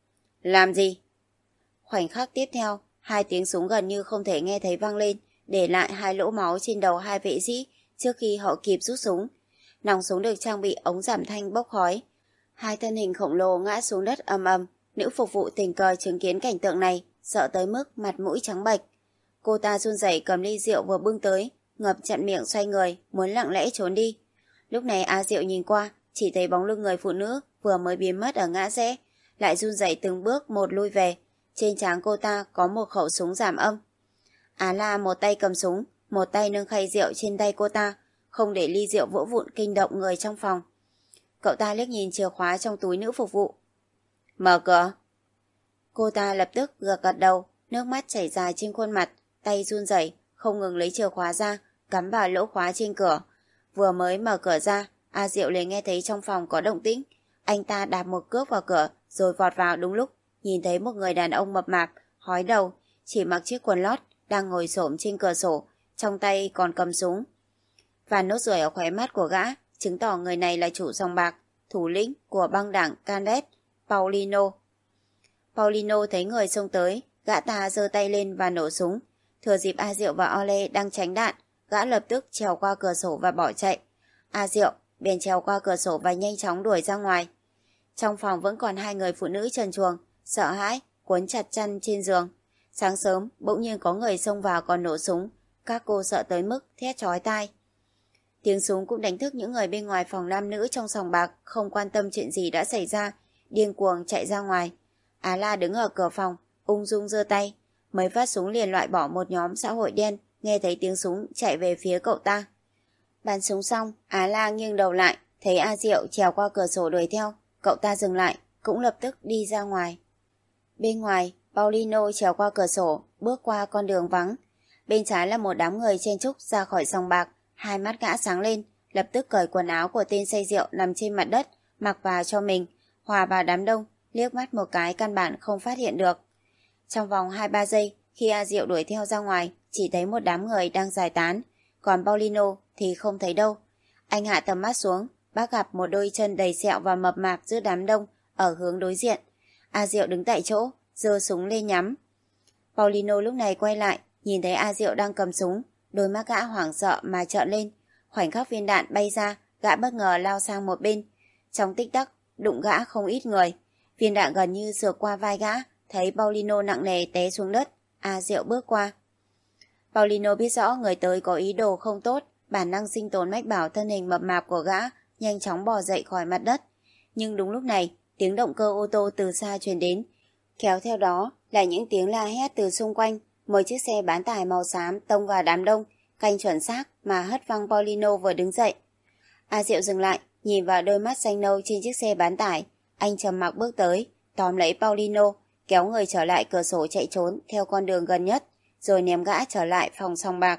Làm gì? Khoảnh khắc tiếp theo, hai tiếng súng gần như không thể nghe thấy vang lên, để lại hai lỗ máu trên đầu hai vệ sĩ trước khi họ kịp rút súng. Nòng súng được trang bị ống giảm thanh bốc khói. Hai thân hình khổng lồ ngã xuống đất ầm ầm. Nữ phục vụ tình cờ chứng kiến cảnh tượng này, sợ tới mức mặt mũi trắng bệch. Cô ta run rẩy cầm ly rượu vừa bưng tới, ngập chặn miệng xoay người, muốn lặng lẽ trốn đi. Lúc này A Diệu nhìn qua, chỉ thấy bóng lưng người phụ nữ vừa mới biến mất ở ngã rẽ, lại run rẩy từng bước một lui về. Trên trán cô ta có một khẩu súng giảm âm. Á La một tay cầm súng, một tay nâng khay rượu trên tay cô ta, không để ly rượu vỡ vụn kinh động người trong phòng. Cậu ta liếc nhìn chìa khóa trong túi nữ phục vụ. Mở cửa. Cô ta lập tức gật gật đầu, nước mắt chảy dài trên khuôn mặt, tay run rẩy, không ngừng lấy chìa khóa ra, cắm vào lỗ khóa trên cửa. Vừa mới mở cửa ra, A Diệu liền nghe thấy trong phòng có động tĩnh. Anh ta đạp một cước vào cửa, rồi vọt vào đúng lúc, nhìn thấy một người đàn ông mập mạp, hói đầu, chỉ mặc chiếc quần lót, đang ngồi xổm trên cửa sổ, trong tay còn cầm súng. Và nốt ruồi ở khóe mắt của gã, chứng tỏ người này là chủ sòng bạc, thủ lĩnh của băng đảng Canet, Paulino. Paulino thấy người xông tới, gã ta giơ tay lên và nổ súng. Thừa dịp A Diệu và Ole đang tránh đạn, gã lập tức trèo qua cửa sổ và bỏ chạy. A Diệu bèn trèo qua cửa sổ và nhanh chóng đuổi ra ngoài. Trong phòng vẫn còn hai người phụ nữ trần truồng, sợ hãi, cuốn chặt chăn trên giường. Sáng sớm, bỗng nhiên có người xông vào còn nổ súng, các cô sợ tới mức thét chói tai. Tiếng súng cũng đánh thức những người bên ngoài phòng nam nữ trong sòng bạc, không quan tâm chuyện gì đã xảy ra, điên cuồng chạy ra ngoài. Á La đứng ở cửa phòng, ung dung giơ tay, mấy phát súng liền loại bỏ một nhóm xã hội đen, nghe thấy tiếng súng chạy về phía cậu ta. Bắn súng xong, Á La nghiêng đầu lại, thấy A Diệu trèo qua cửa sổ đuổi theo, cậu ta dừng lại, cũng lập tức đi ra ngoài. Bên ngoài, Paulino trèo qua cửa sổ, bước qua con đường vắng. Bên trái là một đám người chen chúc ra khỏi sòng bạc, hai mắt gã sáng lên, lập tức cởi quần áo của tên say rượu nằm trên mặt đất, mặc vào cho mình, hòa vào đám đông, liếc mắt một cái căn bản không phát hiện được. Trong vòng hai ba giây, khi A Diệu đuổi theo ra ngoài, chỉ thấy một đám người đang giải tán, còn Paulino thì không thấy đâu. Anh hạ tầm mắt xuống, bác gặp một đôi chân đầy sẹo và mập mạp giữa đám đông ở hướng đối diện. A Diệu đứng tại chỗ, giơ súng lên nhắm. Paulino lúc này quay lại, nhìn thấy A Diệu đang cầm súng, đôi mắt gã hoảng sợ mà trợn lên. Khoảnh khắc viên đạn bay ra, gã bất ngờ lao sang một bên. Trong tích tắc, đụng gã không ít người. Viên đạn gần như sượt qua vai gã, thấy Paulino nặng nề té xuống đất. A Diệu bước qua. Paulino biết rõ người tới có ý đồ không tốt, bản năng sinh tồn mách bảo thân hình mập mạp của gã nhanh chóng bò dậy khỏi mặt đất. Nhưng đúng lúc này, tiếng động cơ ô tô từ xa truyền đến, kéo theo đó là những tiếng la hét từ xung quanh. Một chiếc xe bán tải màu xám tông vào đám đông, canh chuẩn xác mà hất văng Paulino vừa đứng dậy. A Diệu dừng lại, nhìn vào đôi mắt xanh nâu trên chiếc xe bán tải. Anh trầm mặc bước tới, tóm lấy Paulino, kéo người trở lại cửa sổ chạy trốn theo con đường gần nhất, rồi ném gã trở lại phòng sòng bạc.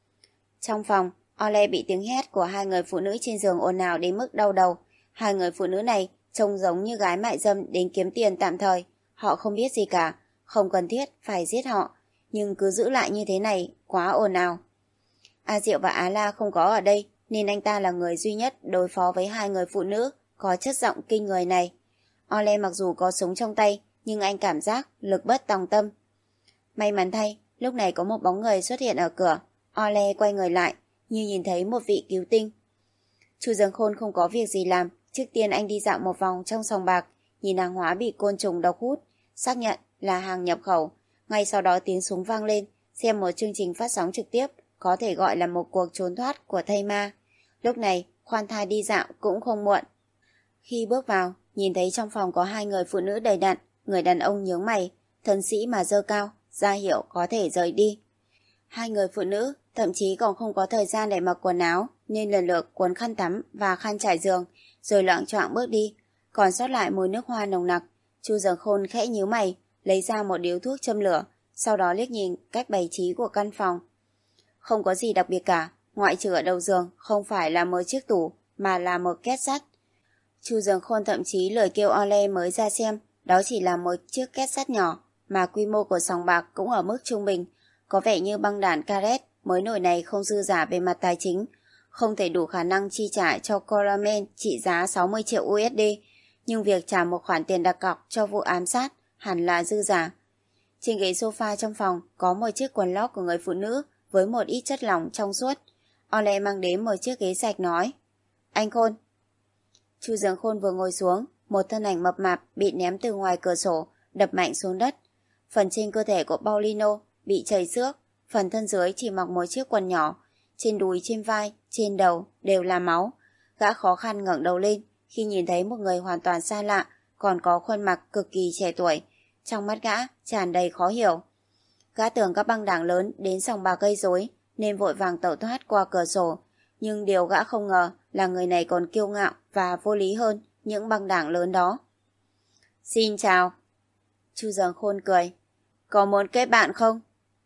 Trong phòng, Ole bị tiếng hét của hai người phụ nữ trên giường ồn ào đến mức đau đầu. Hai người phụ nữ này trông giống như gái mại dâm đến kiếm tiền tạm thời. Họ không biết gì cả, không cần thiết phải giết họ, nhưng cứ giữ lại như thế này, quá ồn ào. A Diệu và Á La không có ở đây, nên anh ta là người duy nhất đối phó với hai người phụ nữ có chất giọng kinh người này. Ole mặc dù có súng trong tay, nhưng anh cảm giác lực bất tòng tâm. May mắn thay, lúc này có một bóng người xuất hiện ở cửa. Ole quay người lại, như nhìn thấy một vị cứu tinh. Chu Dương Khôn không có việc gì làm, trước tiên anh đi dạo một vòng trong sòng bạc, nhìn hàng hóa bị côn trùng độc hút, xác nhận là hàng nhập khẩu. Ngay sau đó tiếng súng vang lên, xem một chương trình phát sóng trực tiếp, có thể gọi là một cuộc trốn thoát của thây ma. Lúc này, khoan thai đi dạo cũng không muộn. Khi bước vào, nhìn thấy trong phòng có hai người phụ nữ đầy đặn, người đàn ông nhướng mày, thân sĩ mà giơ cao, ra hiệu có thể rời đi. Hai người phụ nữ thậm chí còn không có thời gian để mặc quần áo, nên lần lượt cuốn khăn tắm và khăn trải giường, rồi loạng choạng bước đi. Còn sót lại mùi nước hoa nồng nặc. Chu Dương Khôn khẽ nhíu mày, lấy ra một điếu thuốc châm lửa, sau đó liếc nhìn cách bày trí của căn phòng. Không có gì đặc biệt cả, ngoại trừ ở đầu giường không phải là một chiếc tủ, mà là một két sắt. Chu Dương Khôn thậm chí lười kêu Ole mới ra xem, đó chỉ là một chiếc két sắt nhỏ, mà quy mô của sòng bạc cũng ở mức trung bình. Có vẻ như băng đảng Caret mới nổi này không dư giả về mặt tài chính, không thể đủ khả năng chi trả cho Coramen trị giá sáu mươi triệu u ét đê, nhưng việc trả một khoản tiền đặt cọc cho vụ ám sát hẳn là dư giả. Trên ghế sofa trong phòng có một chiếc quần lót của người phụ nữ với một ít chất lỏng trong suốt. Ole mang đến một chiếc ghế sạch nói: "Anh Khôn." Chu Dương Khôn vừa ngồi xuống, một thân ảnh mập mạp bị ném từ ngoài cửa sổ, đập mạnh xuống đất. Phần trên cơ thể của Paulino bị chảy xước, phần thân dưới chỉ mặc một chiếc quần nhỏ, trên đùi, trên vai, trên đầu đều là máu. Gã khó khăn ngẩng đầu lên khi nhìn thấy một người hoàn toàn xa lạ, còn có khuôn mặt cực kỳ trẻ tuổi. Trong mắt gã tràn đầy khó hiểu. Gã tưởng các băng đảng lớn đến sòng bạc gây rối nên vội vàng tẩu thoát qua cửa sổ, nhưng điều gã không ngờ là người này còn kiêu ngạo và vô lý hơn những băng đảng lớn đó. "Xin chào." Chu Dương Khôn cười. "Có muốn kết bạn không?"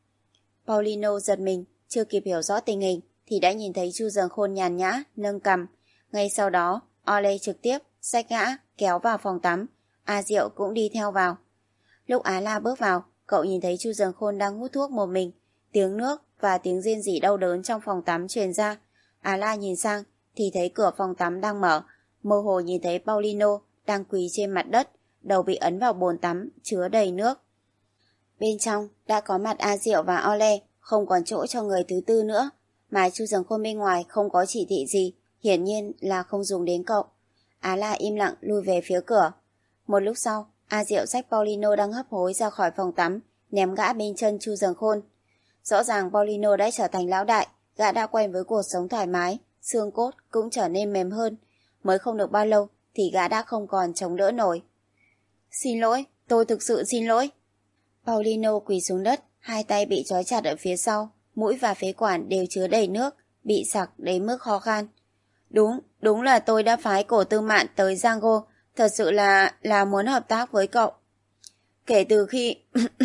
Paulino giật mình, chưa kịp hiểu rõ tình hình thì đã nhìn thấy Chu Dương Khôn nhàn nhã nâng cằm. Ngay sau đó, Ole trực tiếp xách gã kéo vào phòng tắm. A Diệu cũng đi theo vào. Lúc Á La bước vào, cậu nhìn thấy Chu Dương Khôn đang hút thuốc một mình. Tiếng nước và tiếng rên rỉ đau đớn trong phòng tắm truyền ra. Á La nhìn sang thì thấy cửa phòng tắm đang mở, mơ hồ nhìn thấy Paulino đang quỳ trên mặt đất, đầu bị ấn vào bồn tắm chứa đầy nước. Bên trong đã có mặt A Diệu và Ole, không còn chỗ cho người thứ tư nữa, mà Chu Dương Khôn bên ngoài không có chỉ thị gì, hiển nhiên là không dùng đến cậu. Á La im lặng lui về phía cửa. Một lúc sau, A Diệu xách Paulino đang hấp hối ra khỏi phòng tắm, ném gã bên chân Chu Dương Khôn. Rõ ràng Paulino đã trở thành lão đại, gã đã quen với cuộc sống thoải mái, xương cốt cũng trở nên mềm hơn. Mới không được bao lâu thì gã đã không còn chống đỡ nổi. "Xin lỗi, tôi thực sự xin lỗi." Paulino quỳ xuống đất, hai tay bị trói chặt ở phía sau, mũi và phế quản đều chứa đầy nước, bị sặc đến mức khó khăn. Đúng, đúng là tôi đã phái Cổ Tư Mạn tới Django, thật sự là là muốn hợp tác với cậu. Kể từ khi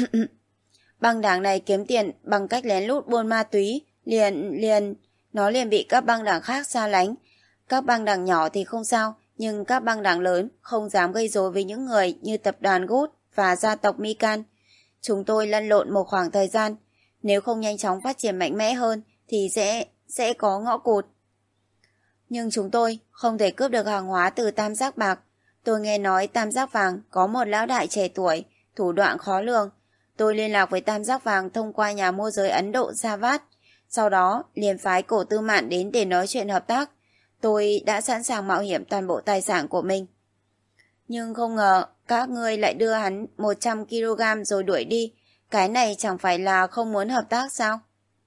băng đảng này kiếm tiền bằng cách lén lút buôn ma túy, liền liền nó liền bị các băng đảng khác xa lánh. Các băng đảng nhỏ thì không sao, nhưng các băng đảng lớn không dám gây rối với những người như tập đoàn Good và gia tộc Mikan. Chúng tôi lăn lộn một khoảng thời gian, nếu không nhanh chóng phát triển mạnh mẽ hơn thì sẽ sẽ có ngõ cụt. Nhưng chúng tôi không thể cướp được hàng hóa từ Tam Giác Bạc. Tôi nghe nói Tam Giác Vàng có một lão đại trẻ tuổi, thủ đoạn khó lường. Tôi liên lạc với Tam Giác Vàng thông qua nhà môi giới Ấn Độ Savat, sau đó liền phái Cổ Tư Mạn đến để nói chuyện hợp tác. Tôi đã sẵn sàng mạo hiểm toàn bộ tài sản của mình. Nhưng không ngờ các ngươi lại đưa hắn một trăm ki lô gam rồi đuổi đi. Cái này chẳng phải là không muốn hợp tác sao?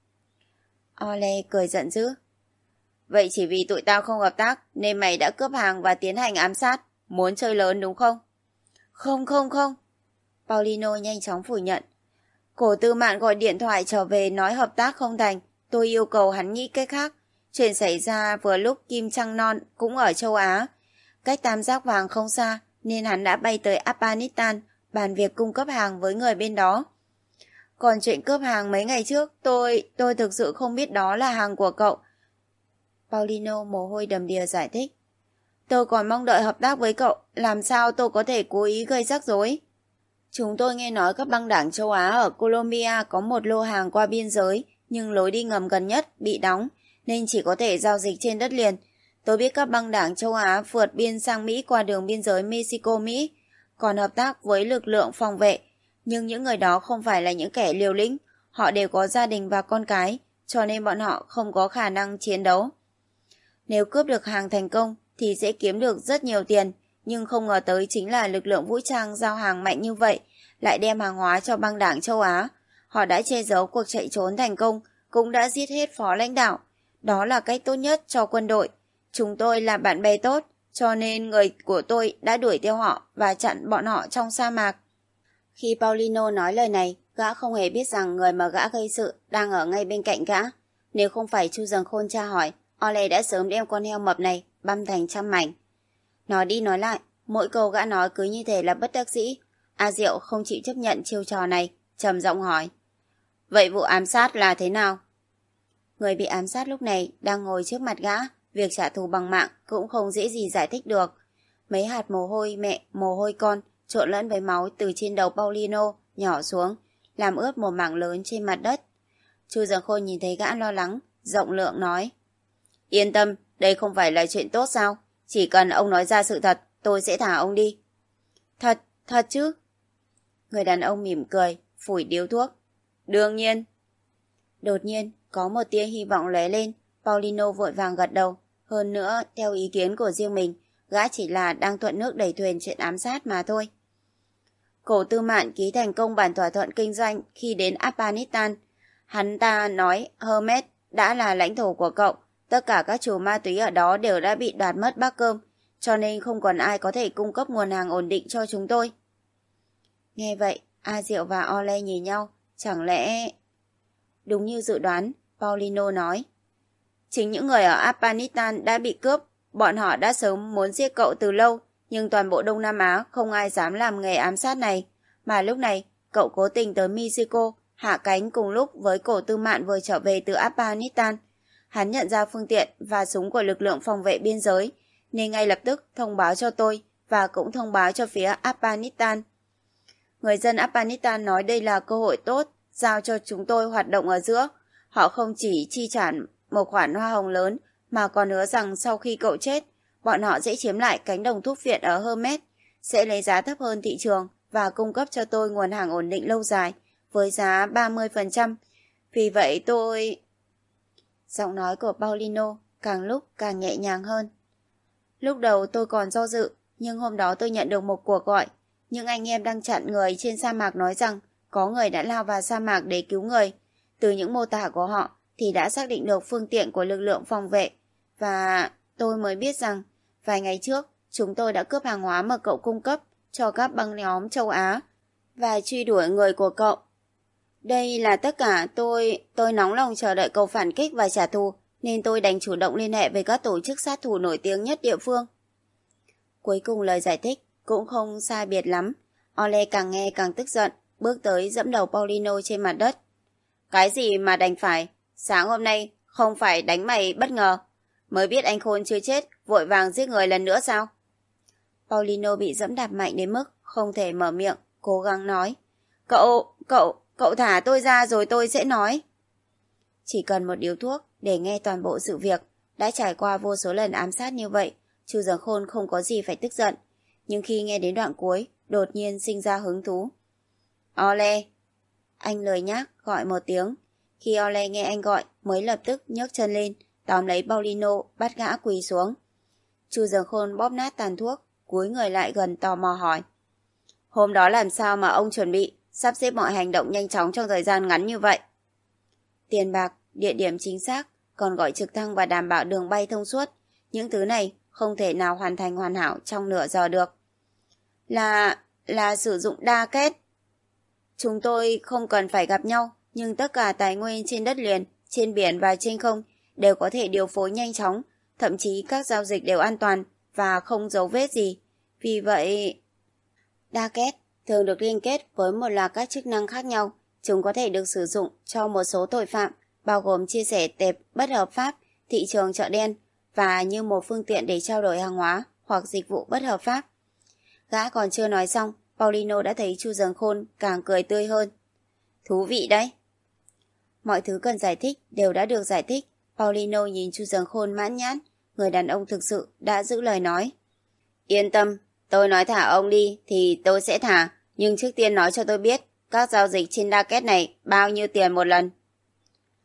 Ole cười giận dữ. Vậy chỉ vì tụi tao không hợp tác nên mày đã cướp hàng và tiến hành ám sát. Muốn chơi lớn đúng không? Không không không. Paulino nhanh chóng phủ nhận. Cổ Tư Mạn gọi điện thoại trở về nói hợp tác không thành. Tôi yêu cầu hắn nghĩ cách khác. Chuyện xảy ra vừa lúc Kim Trăng Non cũng ở châu Á. Cách Tam Giác Vàng không xa nên hắn đã bay tới Afghanistan bàn việc cung cấp hàng với người bên đó. Còn chuyện cướp hàng mấy ngày trước, tôi tôi thực sự không biết đó là hàng của cậu. Paulino mồ hôi đầm đìa giải thích. Tôi còn mong đợi hợp tác với cậu, làm sao tôi có thể cố ý gây rắc rối. Chúng tôi nghe nói các băng đảng châu Á ở Colombia có một lô hàng qua biên giới, nhưng lối đi ngầm gần nhất bị đóng, nên chỉ có thể giao dịch trên đất liền. Tôi biết các băng đảng châu Á vượt biên sang Mỹ qua đường biên giới Mexico-Mỹ, còn hợp tác với lực lượng phòng vệ. Nhưng những người đó không phải là những kẻ liều lĩnh, họ đều có gia đình và con cái, cho nên bọn họ không có khả năng chiến đấu. Nếu cướp được hàng thành công thì sẽ kiếm được rất nhiều tiền, nhưng không ngờ tới chính là lực lượng vũ trang giao hàng mạnh như vậy, lại đem hàng hóa cho băng đảng châu Á. Họ đã che giấu cuộc chạy trốn thành công, cũng đã giết hết phó lãnh đạo. Đó là cách tốt nhất cho quân đội. Chúng tôi là bạn bè tốt, cho nên người của tôi đã đuổi theo họ và chặn bọn họ trong sa mạc. Khi Paulino nói lời này, gã không hề biết rằng người mà gã gây sự đang ở ngay bên cạnh gã. Nếu không phải Chu Dần Khôn tra hỏi, Ole đã sớm đem con heo mập này băm thành trăm mảnh. Nói đi nói lại, mỗi câu gã nói cứ như thể là bất đắc dĩ. A Diệu không chịu chấp nhận chiêu trò này, trầm giọng hỏi. Vậy vụ ám sát là thế nào? Người bị ám sát lúc này đang ngồi trước mặt gã, việc trả thù bằng mạng cũng không dễ gì giải thích được. Mấy hạt mồ hôi mẹ, mồ hôi con trộn lẫn với máu từ trên đầu Paulino nhỏ xuống, làm ướt một mảng lớn trên mặt đất. Chu Dần Khôn nhìn thấy gã lo lắng, rộng lượng nói. Yên tâm, đây không phải là chuyện tốt sao? Chỉ cần ông nói ra sự thật, tôi sẽ thả ông đi. Thật, thật chứ? Người đàn ông mỉm cười, phủi điếu thuốc. Đương nhiên. Đột nhiên, có một tia hy vọng lóe lên, Paulino vội vàng gật đầu. Hơn nữa, theo ý kiến của riêng mình, gã chỉ là đang thuận nước đẩy thuyền chuyện ám sát mà thôi. Cổ Tư Mạn ký thành công bản thỏa thuận kinh doanh khi đến Afghanistan. Hắn ta nói Hermes đã là lãnh thổ của cậu. Tất cả các chủ ma túy ở đó đều đã bị đoạt mất bát cơm, cho nên không còn ai có thể cung cấp nguồn hàng ổn định cho chúng tôi. Nghe vậy, A Diệu và Ole nhìn nhau. Chẳng lẽ... Đúng như dự đoán, Paulino nói. Chính những người ở Afghanistan đã bị cướp. Bọn họ đã sớm muốn giết cậu từ lâu, nhưng toàn bộ Đông Nam Á không ai dám làm nghề ám sát này. Mà lúc này, cậu cố tình tới Mexico, hạ cánh cùng lúc với Cổ Tư Mạn vừa trở về từ Afghanistan. Hắn nhận ra phương tiện và súng của lực lượng phòng vệ biên giới, nên ngay lập tức thông báo cho tôi và cũng thông báo cho phía Afghanistan. Người dân Afghanistan nói đây là cơ hội tốt, giao cho chúng tôi hoạt động ở giữa. Họ không chỉ chi trả một khoản hoa hồng lớn, mà còn hứa rằng sau khi cậu chết, bọn họ sẽ chiếm lại cánh đồng thuốc viện ở Hermes, sẽ lấy giá thấp hơn thị trường và cung cấp cho tôi nguồn hàng ổn định lâu dài, với giá ba mươi phần trăm. Vì vậy tôi... Giọng nói của Paulino càng lúc càng nhẹ nhàng hơn. Lúc đầu tôi còn do dự, nhưng hôm đó tôi nhận được một cuộc gọi. Những anh em đang chặn người trên sa mạc nói rằng có người đã lao vào sa mạc để cứu người. Từ những mô tả của họ thì đã xác định được phương tiện của lực lượng phòng vệ. Và tôi mới biết rằng vài ngày trước chúng tôi đã cướp hàng hóa mà cậu cung cấp cho các băng nhóm châu Á và truy đuổi người của cậu. Đây là tất cả. Tôi tôi nóng lòng chờ đợi cậu phản kích và trả thù, nên tôi đành chủ động liên hệ với các tổ chức sát thủ nổi tiếng nhất địa phương. Cuối cùng lời giải thích cũng không sai biệt lắm. Ole càng nghe càng tức giận, bước tới dẫm đầu Paulino trên mặt đất. Cái gì mà đành phải? Sáng hôm nay không phải đánh mày bất ngờ, mới biết anh Khôn chưa chết, vội vàng giết người lần nữa sao? Paulino bị dẫm đạp mạnh đến mức không thể mở miệng, cố gắng nói. Cậu, cậu, cậu thả tôi ra rồi tôi sẽ nói. Chỉ cần một điếu thuốc để nghe toàn bộ sự việc. Đã trải qua vô số lần ám sát như vậy, Chu Dần Khôn không có gì phải tức giận. Nhưng khi nghe đến đoạn cuối, đột nhiên sinh ra hứng thú. Ole! Anh lười nhác gọi một tiếng. Khi Ole nghe anh gọi, mới lập tức nhấc chân lên, tóm lấy Paulino, bắt gã quỳ xuống. Chu Dần Khôn bóp nát tàn thuốc, cúi người lại gần tò mò hỏi. Hôm đó làm sao mà ông chuẩn bị, sắp xếp mọi hành động nhanh chóng trong thời gian ngắn như vậy? Tiền bạc, địa điểm chính xác, còn gọi trực thăng và đảm bảo đường bay thông suốt. Những thứ này không thể nào hoàn thành hoàn hảo trong nửa giờ được. Là... là sử dụng đa kết. Chúng tôi không cần phải gặp nhau, nhưng tất cả tài nguyên trên đất liền, trên biển và trên không đều có thể điều phối nhanh chóng, thậm chí các giao dịch đều an toàn và không dấu vết gì. Vì vậy... Đa kết thường được liên kết với một loạt các chức năng khác nhau. Chúng có thể được sử dụng cho một số tội phạm, bao gồm chia sẻ tệp bất hợp pháp, thị trường chợ đen và như một phương tiện để trao đổi hàng hóa hoặc dịch vụ bất hợp pháp. Gã còn chưa nói xong, Paulino đã thấy Chu Dần Khôn càng cười tươi hơn. Thú vị đấy. Mọi thứ cần giải thích đều đã được giải thích. Paulino nhìn Chu Dần Khôn mãn nhãn. Người đàn ông thực sự đã giữ lời nói. Yên tâm, tôi nói thả ông đi thì tôi sẽ thả. Nhưng trước tiên nói cho tôi biết các giao dịch trên đa kết này bao nhiêu tiền một lần?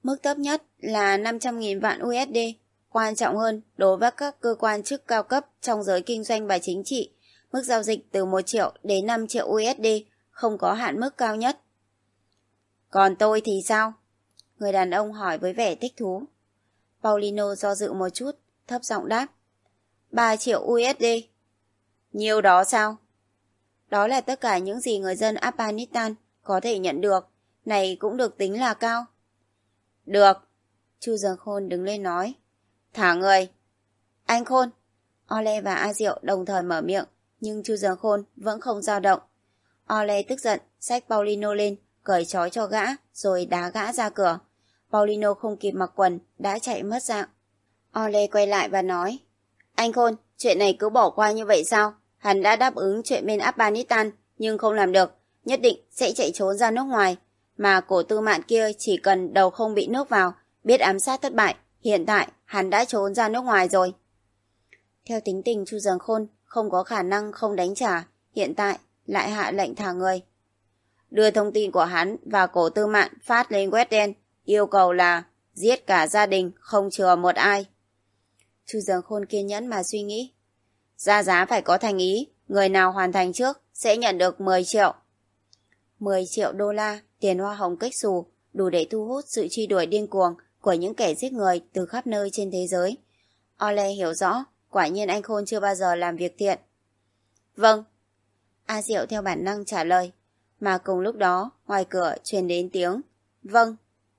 Mức thấp nhất là năm trăm nghìn vạn u ét đê. Quan trọng hơn, đối với các cơ quan chức cao cấp trong giới kinh doanh và chính trị, mức giao dịch từ một triệu đến năm triệu u ét đê, không có hạn mức cao nhất. Còn tôi thì sao? Người đàn ông hỏi với vẻ thích thú. Paulino do dự một chút, thấp giọng đáp. ba triệu u ét đê. Nhiêu đó sao? Đó là tất cả những gì người dân Afghanistan có thể nhận được. Này cũng được tính là cao. Được. Chu Giờ Khôn đứng lên nói. Thả người. Anh Khôn. Ole và A Diệu đồng thời mở miệng, nhưng Chu Giờ Khôn vẫn không dao động. Ole tức giận, xách Paulino lên, cởi trói cho gã, rồi đá gã ra cửa. Paulino không kịp mặc quần, đã chạy mất dạng. Ole quay lại và nói. Anh Khôn, chuyện này cứ bỏ qua như vậy sao? Hắn đã đáp ứng chuyện bên Afghanistan, nhưng không làm được, nhất định sẽ chạy trốn ra nước ngoài. Mà cổ tư mạn kia chỉ cần đầu không bị nước vào, biết ám sát thất bại, hiện tại hắn đã trốn ra nước ngoài rồi. Theo tính tình Chu Giờ Khôn, không có khả năng không đánh trả, hiện tại lại hạ lệnh thả người. Đưa thông tin của hắn và cổ tư mạn phát lên web đen, yêu cầu là giết cả gia đình, không chừa một ai. Chu Giờ Khôn kiên nhẫn mà suy nghĩ. Ra giá phải có thành ý, người nào hoàn thành trước sẽ nhận được mười triệu. mười triệu đô la, tiền hoa hồng kếch xù, đủ để thu hút sự truy đuổi điên cuồng của những kẻ giết người từ khắp nơi trên thế giới. Ole hiểu rõ, quả nhiên anh Khôn chưa bao giờ làm việc thiện. Vâng. A Diệu theo bản năng trả lời, mà cùng lúc đó ngoài cửa truyền đến tiếng vâng.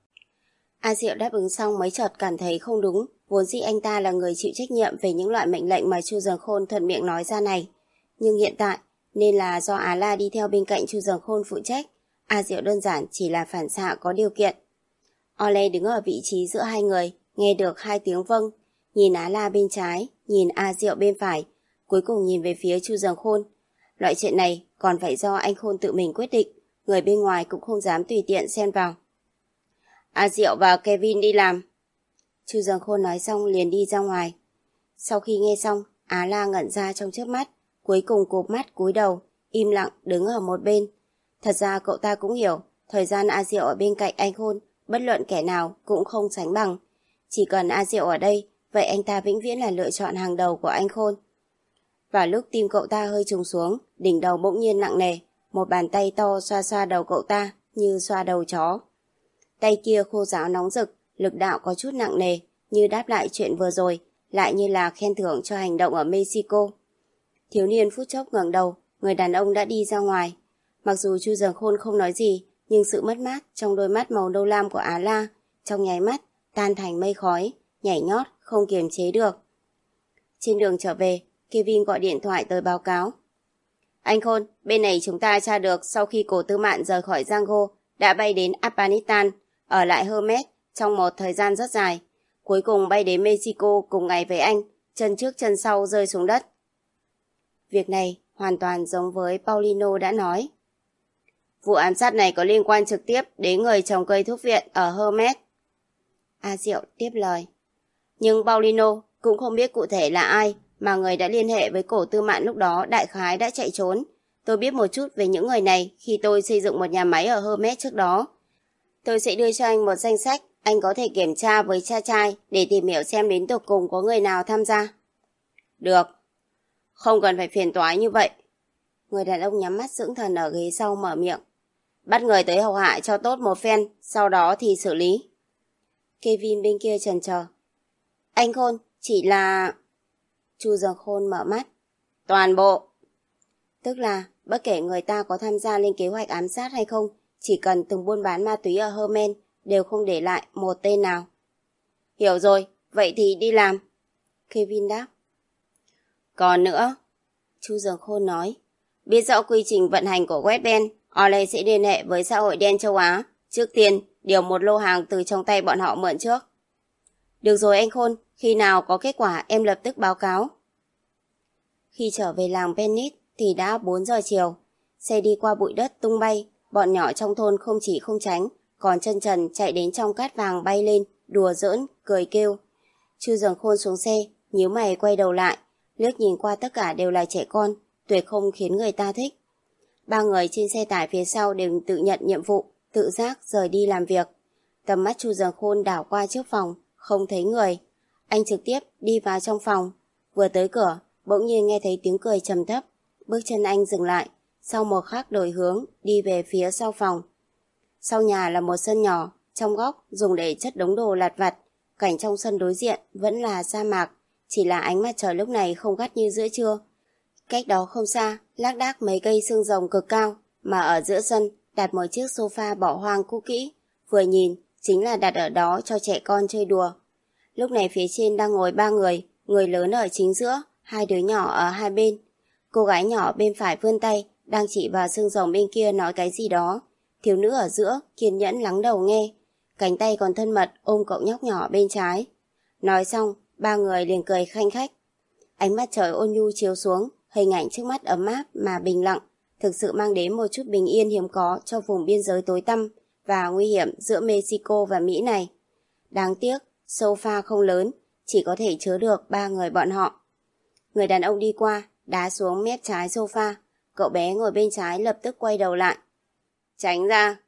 A Diệu đáp ứng xong mới chợt cảm thấy không đúng, vốn dĩ anh ta là người chịu trách nhiệm về những loại mệnh lệnh mà Chu Giờ Khôn thuận miệng nói ra này. Nhưng hiện tại, nên là do Á La đi theo bên cạnh Chu Giờ Khôn phụ trách, A Diệu đơn giản chỉ là phản xạ có điều kiện. Ole đứng ở vị trí giữa hai người, nghe được hai tiếng vâng, nhìn Á La bên trái, nhìn A Diệu bên phải, cuối cùng nhìn về phía Chu Giờ Khôn. Loại chuyện này còn phải do anh Khôn tự mình quyết định, người bên ngoài cũng không dám tùy tiện xen vào. A Diệu và Kevin đi làm. Chu Giờ Khôn nói xong liền đi ra ngoài. Sau khi nghe xong, Á La ngẩn ra trong chớp mắt, cuối cùng cụp mắt cúi đầu, im lặng đứng ở một bên. Thật ra cậu ta cũng hiểu, thời gian A Diệu ở bên cạnh anh Khôn, bất luận kẻ nào cũng không sánh bằng. Chỉ cần A Diệu ở đây, vậy anh ta vĩnh viễn là lựa chọn hàng đầu của anh Khôn. Vào lúc tim cậu ta hơi trùng xuống, đỉnh đầu bỗng nhiên nặng nề, một bàn tay to xoa xoa đầu cậu ta như xoa đầu chó. Tay kia khô ráo nóng rực, lực đạo có chút nặng nề, như đáp lại chuyện vừa rồi, lại như là khen thưởng cho hành động ở Mexico. Thiếu niên phút chốc ngẩng đầu, người đàn ông đã đi ra ngoài. Mặc dù Chu Giờ Khôn không nói gì, nhưng sự mất mát trong đôi mắt màu nâu lam của Á La, trong nháy mắt, tan thành mây khói, nhảy nhót, không kiềm chế được. Trên đường trở về, Kevin gọi điện thoại tới báo cáo. Anh Khôn, bên này chúng ta tra được sau khi cổ tư mạn rời khỏi Django, đã bay đến Afghanistan, ở lại Hermes trong một thời gian rất dài. Cuối cùng bay đến Mexico cùng ngày với anh, chân trước chân sau rơi xuống đất. Việc này hoàn toàn giống với Paulino đã nói. Vụ ám sát này có liên quan trực tiếp đến người trồng cây thuốc viện ở Hermes. A Diệu tiếp lời. Nhưng Paulino cũng không biết cụ thể là ai mà người đã liên hệ với cổ tư mạn lúc đó đại khái đã chạy trốn. Tôi biết một chút về những người này khi tôi xây dựng một nhà máy ở Hermes trước đó. Tôi sẽ đưa cho anh một danh sách, anh có thể kiểm tra với cha trai để tìm hiểu xem đến tột cùng có người nào tham gia. Được. Không cần phải phiền toái như vậy. Người đàn ông nhắm mắt dưỡng thần ở ghế sau mở miệng. Bắt người tới hầu hạ cho tốt một phen, sau đó thì xử lý. Kevin bên kia chần chờ. Anh Khôn, chỉ là... Chu Giờ Khôn mở mắt. Toàn bộ. Tức là, bất kể người ta có tham gia lên kế hoạch ám sát hay không, chỉ cần từng buôn bán ma túy ở Hermes đều không để lại một tên nào. Hiểu rồi, vậy thì đi làm. Kevin đáp. Còn nữa, Chu Giờ Khôn nói, biết rõ quy trình vận hành của web đen, Ole sẽ liên hệ với xã hội đen châu Á. Trước tiên, điều một lô hàng từ trong tay bọn họ mượn trước. Được rồi anh Khôn, khi nào có kết quả em lập tức báo cáo. Khi trở về làng Penit thì đã bốn giờ chiều. Xe đi qua bụi đất tung bay, bọn nhỏ trong thôn không chỉ không tránh, còn chân trần chạy đến trong cát vàng bay lên, đùa giỡn, cười kêu. Chu Giờ Khôn xuống xe, nhíu mày quay đầu lại, liếc nhìn qua tất cả đều là trẻ con, tuyệt không khiến người ta thích. Ba người trên xe tải phía sau đều tự nhận nhiệm vụ, tự giác rời đi làm việc. Tầm mắt Chu Dần Khôn đảo qua trước phòng, không thấy người. Anh trực tiếp đi vào trong phòng. Vừa tới cửa, bỗng nhiên nghe thấy tiếng cười trầm thấp. Bước chân anh dừng lại, sau một khắc đổi hướng, đi về phía sau phòng. Sau nhà là một sân nhỏ, trong góc dùng để chất đống đồ lặt vặt. Cảnh trong sân đối diện vẫn là sa mạc, chỉ là ánh mặt trời lúc này không gắt như giữa trưa. Cách đó không xa, lác đác mấy cây xương rồng cực cao, mà ở giữa sân đặt một chiếc sofa bỏ hoang cũ kỹ. Vừa nhìn, chính là đặt ở đó cho trẻ con chơi đùa. Lúc này phía trên đang ngồi ba người, người lớn ở chính giữa, hai đứa nhỏ ở hai bên. Cô gái nhỏ bên phải vươn tay, đang chỉ vào xương rồng bên kia nói cái gì đó. Thiếu nữ ở giữa kiên nhẫn lắng đầu nghe, cánh tay còn thân mật ôm cậu nhóc nhỏ bên trái. Nói xong, ba người liền cười khanh khách. Ánh mặt trời ôn nhu chiếu xuống, hình ảnh trước mắt ấm áp mà bình lặng, thực sự mang đến một chút bình yên hiếm có cho vùng biên giới tối tăm và nguy hiểm giữa Mexico và Mỹ này. Đáng tiếc, sofa không lớn, chỉ có thể chứa được ba người bọn họ. Người đàn ông đi qua, đá xuống mép trái sofa, cậu bé ngồi bên trái lập tức quay đầu lại. Tránh ra!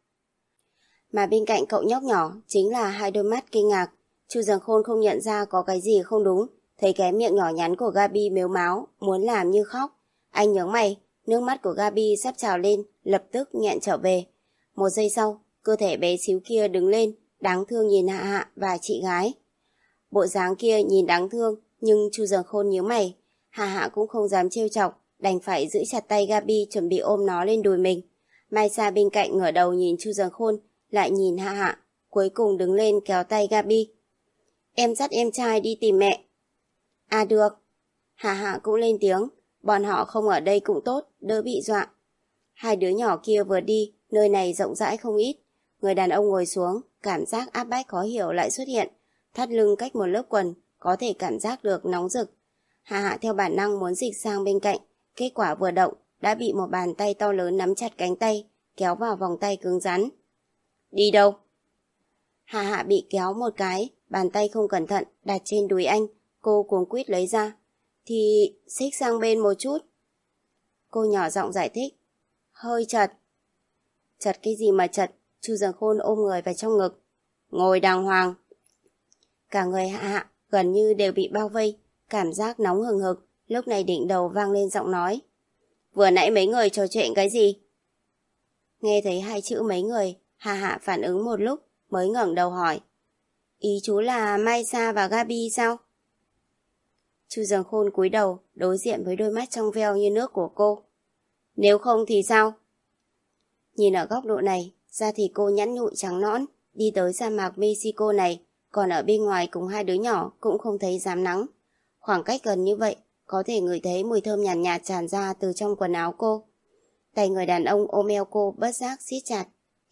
Mà bên cạnh cậu nhóc nhỏ chính là hai đôi mắt kinh ngạc. Chu Dần Khôn không nhận ra có cái gì không đúng, thấy cái miệng nhỏ nhắn của Gabi mếu máo, muốn làm như khóc. Anh nhướng mày, nước mắt của Gabi sắp trào lên, lập tức nghẹn trở về. Một giây sau, cơ thể bé xíu kia đứng lên, đáng thương nhìn Hạ Hạ và chị gái. Bộ dáng kia nhìn đáng thương, nhưng Chu Dần Khôn nhíu mày. Hạ Hạ cũng không dám trêu chọc, đành phải giữ chặt tay Gabi chuẩn bị ôm nó lên đùi mình. Mai Sa bên cạnh ngửa đầu nhìn Chu Dần Khôn, lại nhìn Hạ Hạ, cuối cùng đứng lên kéo tay Gabi. Em dắt em trai đi tìm mẹ. À được. Hạ Hạ cũng lên tiếng, bọn họ không ở đây cũng tốt, đỡ bị dọa. Hai đứa nhỏ kia vừa đi, nơi này rộng rãi không ít. Người đàn ông ngồi xuống, cảm giác áp bách khó hiểu lại xuất hiện. Thắt lưng cách một lớp quần, có thể cảm giác được nóng rực. Hạ Hạ theo bản năng muốn dịch sang bên cạnh, kết quả vừa động, đã bị một bàn tay to lớn nắm chặt cánh tay, kéo vào vòng tay cứng rắn. Đi đâu? Hạ Hạ bị kéo một cái, bàn tay không cẩn thận đặt trên đùi anh, cô cuống quýt lấy ra. Thì xích sang bên một chút. Cô nhỏ giọng giải thích. Hơi chật. Chật cái gì mà chật? Chu Dần Khôn ôm người vào trong ngực. Ngồi đàng hoàng. Cả người Hạ Hạ gần như đều bị bao vây, cảm giác nóng hừng hực. Lúc này đỉnh đầu vang lên giọng nói. Vừa nãy mấy người trò chuyện cái gì? Nghe thấy hai chữ mấy người, Hạ Hạ phản ứng một lúc mới ngẩng đầu hỏi. Ý chú là Mai Sa và Gabi sao? Chu Dần Khôn cúi đầu đối diện với đôi mắt trong veo như nước của cô. Nếu không thì sao? Nhìn ở góc độ này, da thì cô nhẵn nhụi trắng nõn, đi tới sa mạc Mexico này, còn ở bên ngoài cùng hai đứa nhỏ cũng không thấy dám nắng. Khoảng cách gần như vậy, có thể ngửi thấy mùi thơm nhàn nhạt, nhạt tràn ra từ trong quần áo cô. Tay người đàn ông ôm eo cô bất giác siết chặt.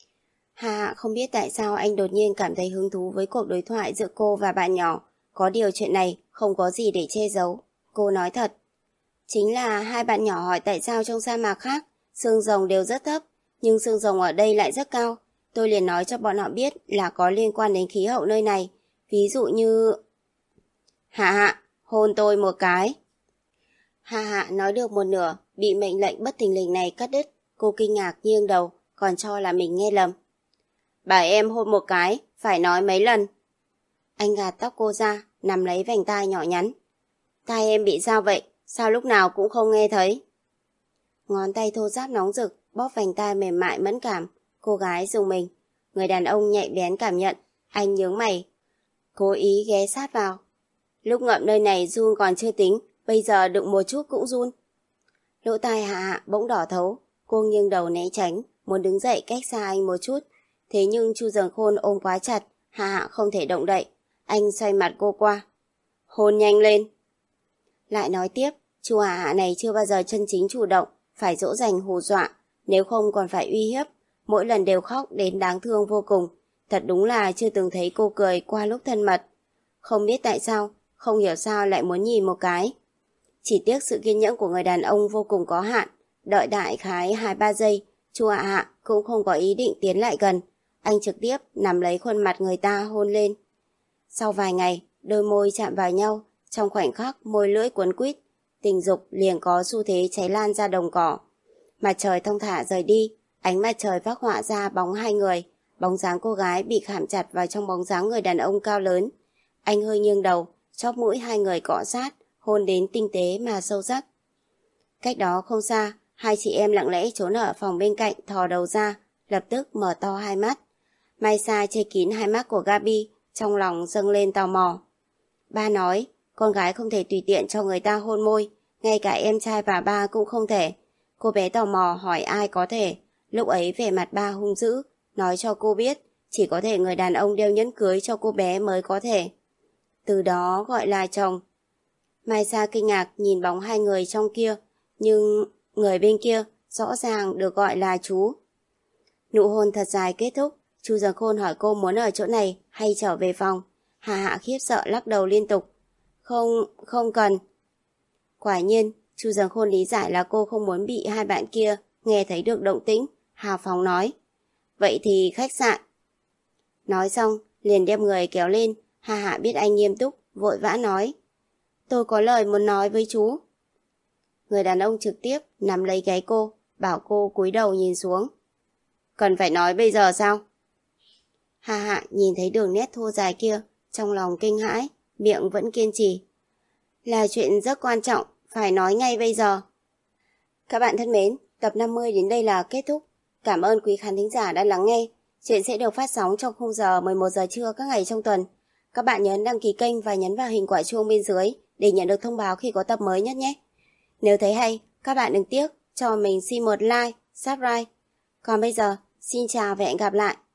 Hạ Hạ không biết tại sao anh đột nhiên cảm thấy hứng thú với cuộc đối thoại giữa cô và bạn nhỏ. Có điều chuyện này không có gì để che giấu. Cô nói thật. Chính là hai bạn nhỏ hỏi tại sao trong sa mạc khác, xương rồng đều rất thấp, nhưng xương rồng ở đây lại rất cao. Tôi liền nói cho bọn họ biết là có liên quan đến khí hậu nơi này. Ví dụ như... Hạ Hạ, hôn tôi một cái. Hạ Hạ nói được một nửa, bị mệnh lệnh bất thình lình này cắt đứt. Cô kinh ngạc nghiêng đầu, còn cho là mình nghe lầm. Bảo em hôn một cái, phải nói mấy lần. Anh gạt tóc cô ra, nắm lấy vành tai nhỏ nhắn. Tai em bị sao vậy? Sao lúc nào cũng không nghe thấy? Ngón tay thô ráp nóng rực, bóp vành tai mềm mại mẫn cảm. Cô gái dùng mình. Người đàn ông nhạy bén cảm nhận. Anh nhướng mày, cố ý ghé sát vào. Lúc ngậm nơi này run còn chưa tính, bây giờ đụng một chút cũng run. Lỗ tai Hạ Hạ bỗng đỏ thấu. Cô nghiêng đầu né tránh, muốn đứng dậy cách xa anh một chút. Thế nhưng Chu Dần Khôn ôm quá chặt, Hạ Hạ không thể động đậy. Anh xoay mặt cô qua. Hôn nhanh lên. Lại nói tiếp, chú Hạ Hạ này chưa bao giờ chân chính chủ động, phải dỗ dành hù dọa, nếu không còn phải uy hiếp. Mỗi lần đều khóc đến đáng thương vô cùng. Thật đúng là chưa từng thấy cô cười qua lúc thân mật. Không biết tại sao, không hiểu sao lại muốn nhìn một cái. Chỉ tiếc sự kiên nhẫn của người đàn ông vô cùng có hạn. Đợi đại khái hai ba giây, chú Hạ Hạ cũng không có ý định tiến lại gần. Anh trực tiếp nắm lấy khuôn mặt người ta hôn lên. Sau vài ngày, đôi môi chạm vào nhau, trong khoảnh khắc môi lưỡi cuốn quýt, tình dục liền có xu thế cháy lan ra đồng cỏ. Mặt trời thong thả rời đi, ánh mặt trời phác họa ra bóng hai người, bóng dáng cô gái bị khảm chặt vào trong bóng dáng người đàn ông cao lớn. Anh hơi nghiêng đầu, chóp mũi hai người cọ sát, hôn đến tinh tế mà sâu sắc. Cách đó không xa, hai chị em lặng lẽ trốn ở phòng bên cạnh thò đầu ra, lập tức mở to hai mắt. Mai Sa che kín hai mắt của Gabi, trong lòng dâng lên tò mò. Ba nói, con gái không thể tùy tiện cho người ta hôn môi, ngay cả em trai và ba cũng không thể. Cô bé tò mò hỏi ai có thể, lúc ấy vẻ mặt ba hung dữ, nói cho cô biết, chỉ có thể người đàn ông đeo nhẫn cưới cho cô bé mới có thể. Từ đó gọi là chồng. Mai Sa kinh ngạc nhìn bóng hai người trong kia, nhưng người bên kia rõ ràng được gọi là chú. Nụ hôn thật dài kết thúc, Chu Giật Khôn hỏi cô muốn ở chỗ này hay trở về phòng. Hà Hạ khiếp sợ lắc đầu liên tục. Không, không cần. Quả nhiên, Chu Giật Khôn lý giải là cô không muốn bị hai bạn kia nghe thấy được động tĩnh. Hào phóng nói. Vậy thì khách sạn. Nói xong, liền đem người kéo lên. Hà Hạ biết anh nghiêm túc, vội vã nói. Tôi có lời muốn nói với chú. Người đàn ông trực tiếp nắm lấy gáy cô, bảo cô cúi đầu nhìn xuống. Cần phải nói bây giờ sao? Hà Hạ nhìn thấy đường nét thô dài kia, trong lòng kinh hãi, miệng vẫn kiên trì. Là chuyện rất quan trọng, phải nói ngay bây giờ. Các bạn thân mến, tập năm mươi đến đây là kết thúc. Cảm ơn quý khán thính giả đã lắng nghe. Chuyện sẽ được phát sóng trong khung giờ mười một giờ trưa các ngày trong tuần. Các bạn nhấn đăng ký kênh và nhấn vào hình quả chuông bên dưới để nhận được thông báo khi có tập mới nhất nhé. Nếu thấy hay, các bạn đừng tiếc cho mình xin một like, subscribe. Còn bây giờ, xin chào và hẹn gặp lại.